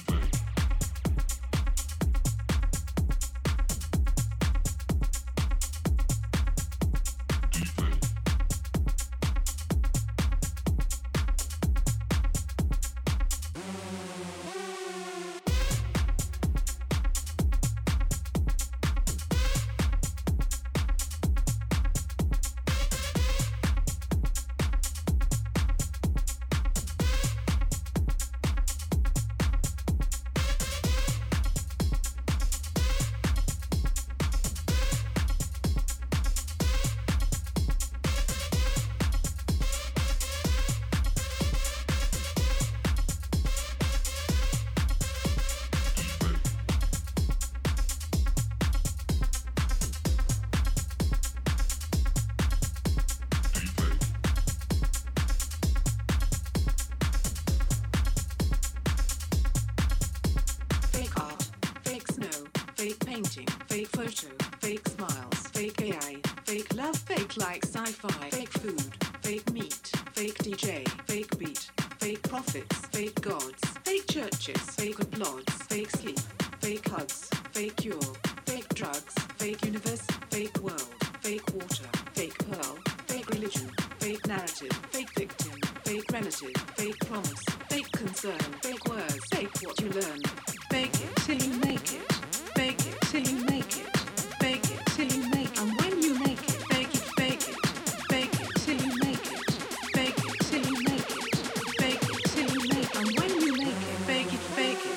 Like sci-fi, fake food, fake meat, fake D J, fake beat, fake prophets, fake gods, fake churches, fake applause, fake sleep, fake hugs, fake cure, fake drugs, fake universe, fake world, fake water, fake pearl, fake religion, fake narrative, fake victim, fake relative, fake promise, fake concern, fake words, fake what you learn. Fake it till you make it, fake it till you make it, fake it till you make it, and when you make it, fake it, fake it, fake it till you make it, fake it till you make it, fake it till you make it, and when you make it, fake it, fake it.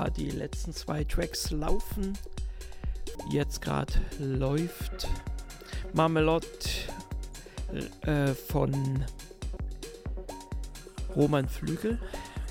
gerade die letzten zwei Tracks laufen. Jetzt gerade läuft Marmelade äh, von Roman Flügel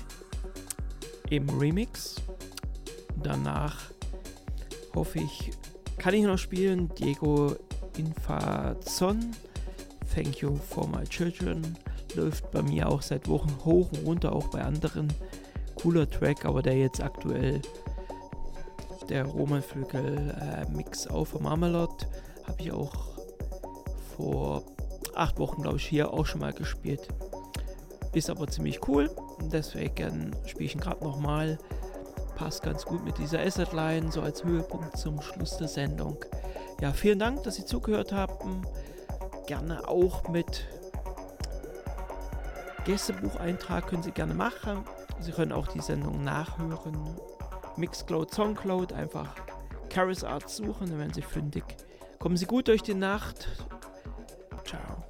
im Remix. Danach hoffe ich, kann ich noch spielen Diego Infazon, Thank You for My Children. Läuft bei mir auch seit Wochen hoch und runter, auch bei anderen. Cooler Track, aber der jetzt aktuell der Roman Flügel äh, Mix auf Marmelade habe ich auch vor acht Wochen, glaube ich, hier auch schon mal gespielt. Ist aber ziemlich cool, deswegen spiele ich ihn gerade nochmal. Passt ganz gut mit dieser Asset-Line, so als Höhepunkt zum Schluss der Sendung. Ja, vielen Dank, dass Sie zugehört haben. Gerne auch mit Gästebucheintrag können Sie gerne machen. Sie können auch die Sendung nachhören. Mixcloud, Songcloud, einfach Caris Art suchen, dann werden Sie fündig. Kommen Sie gut durch die Nacht. Ciao.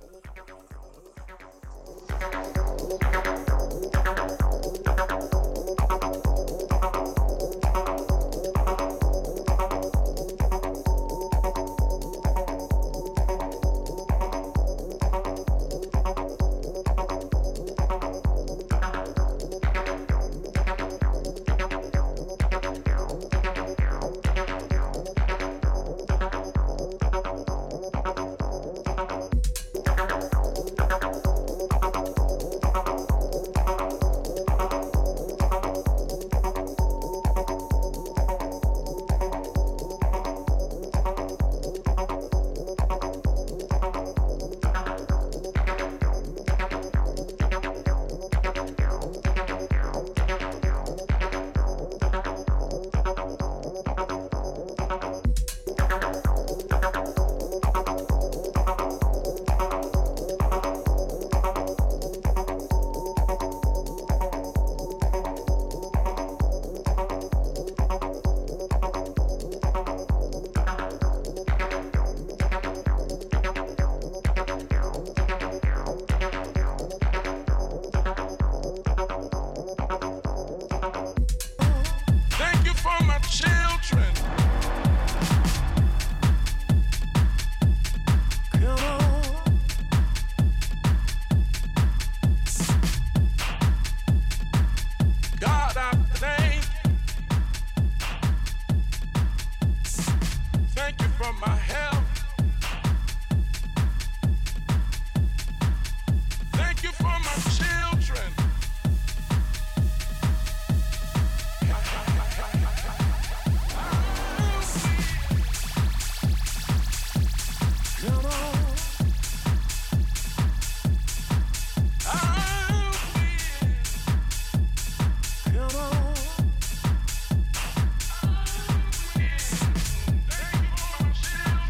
Children.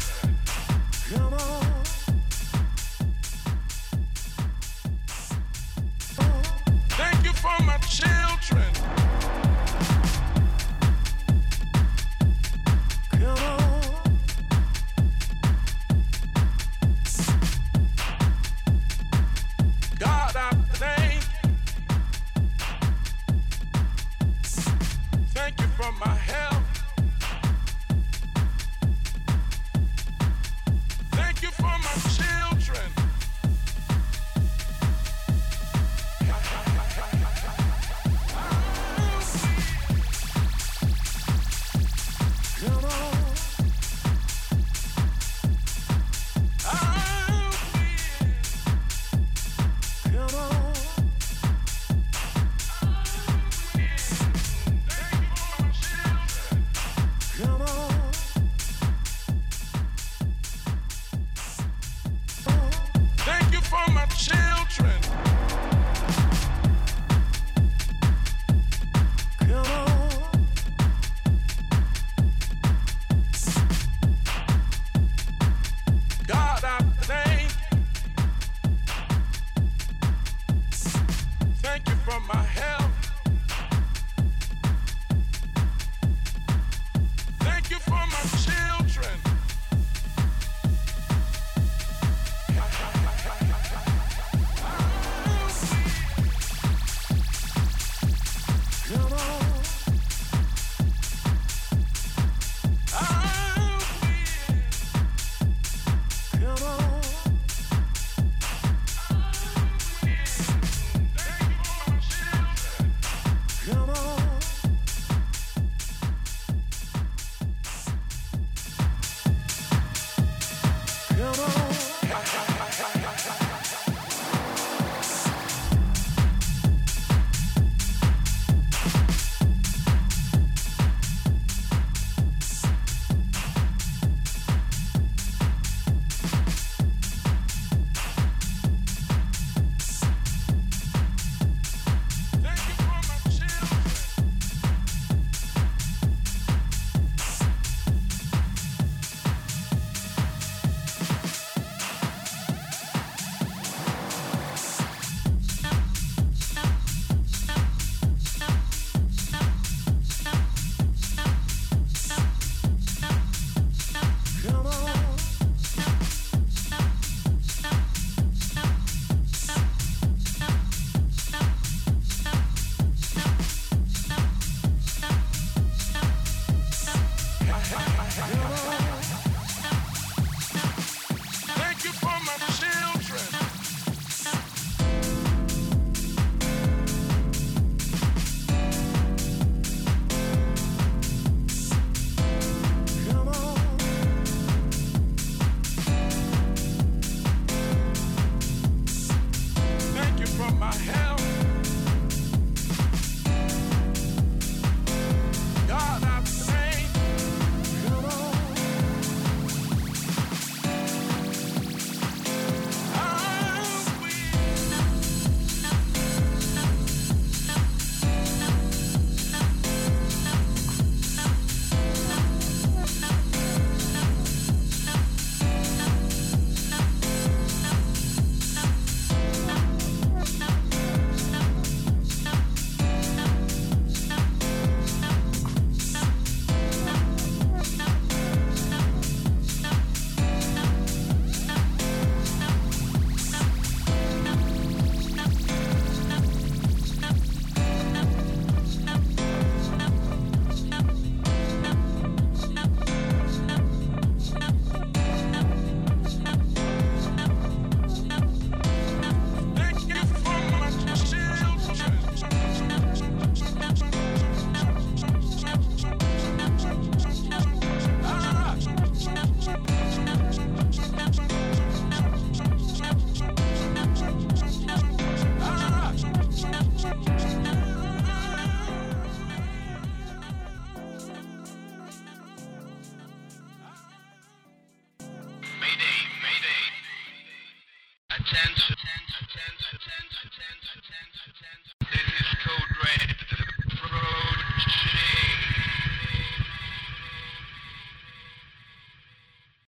Attention.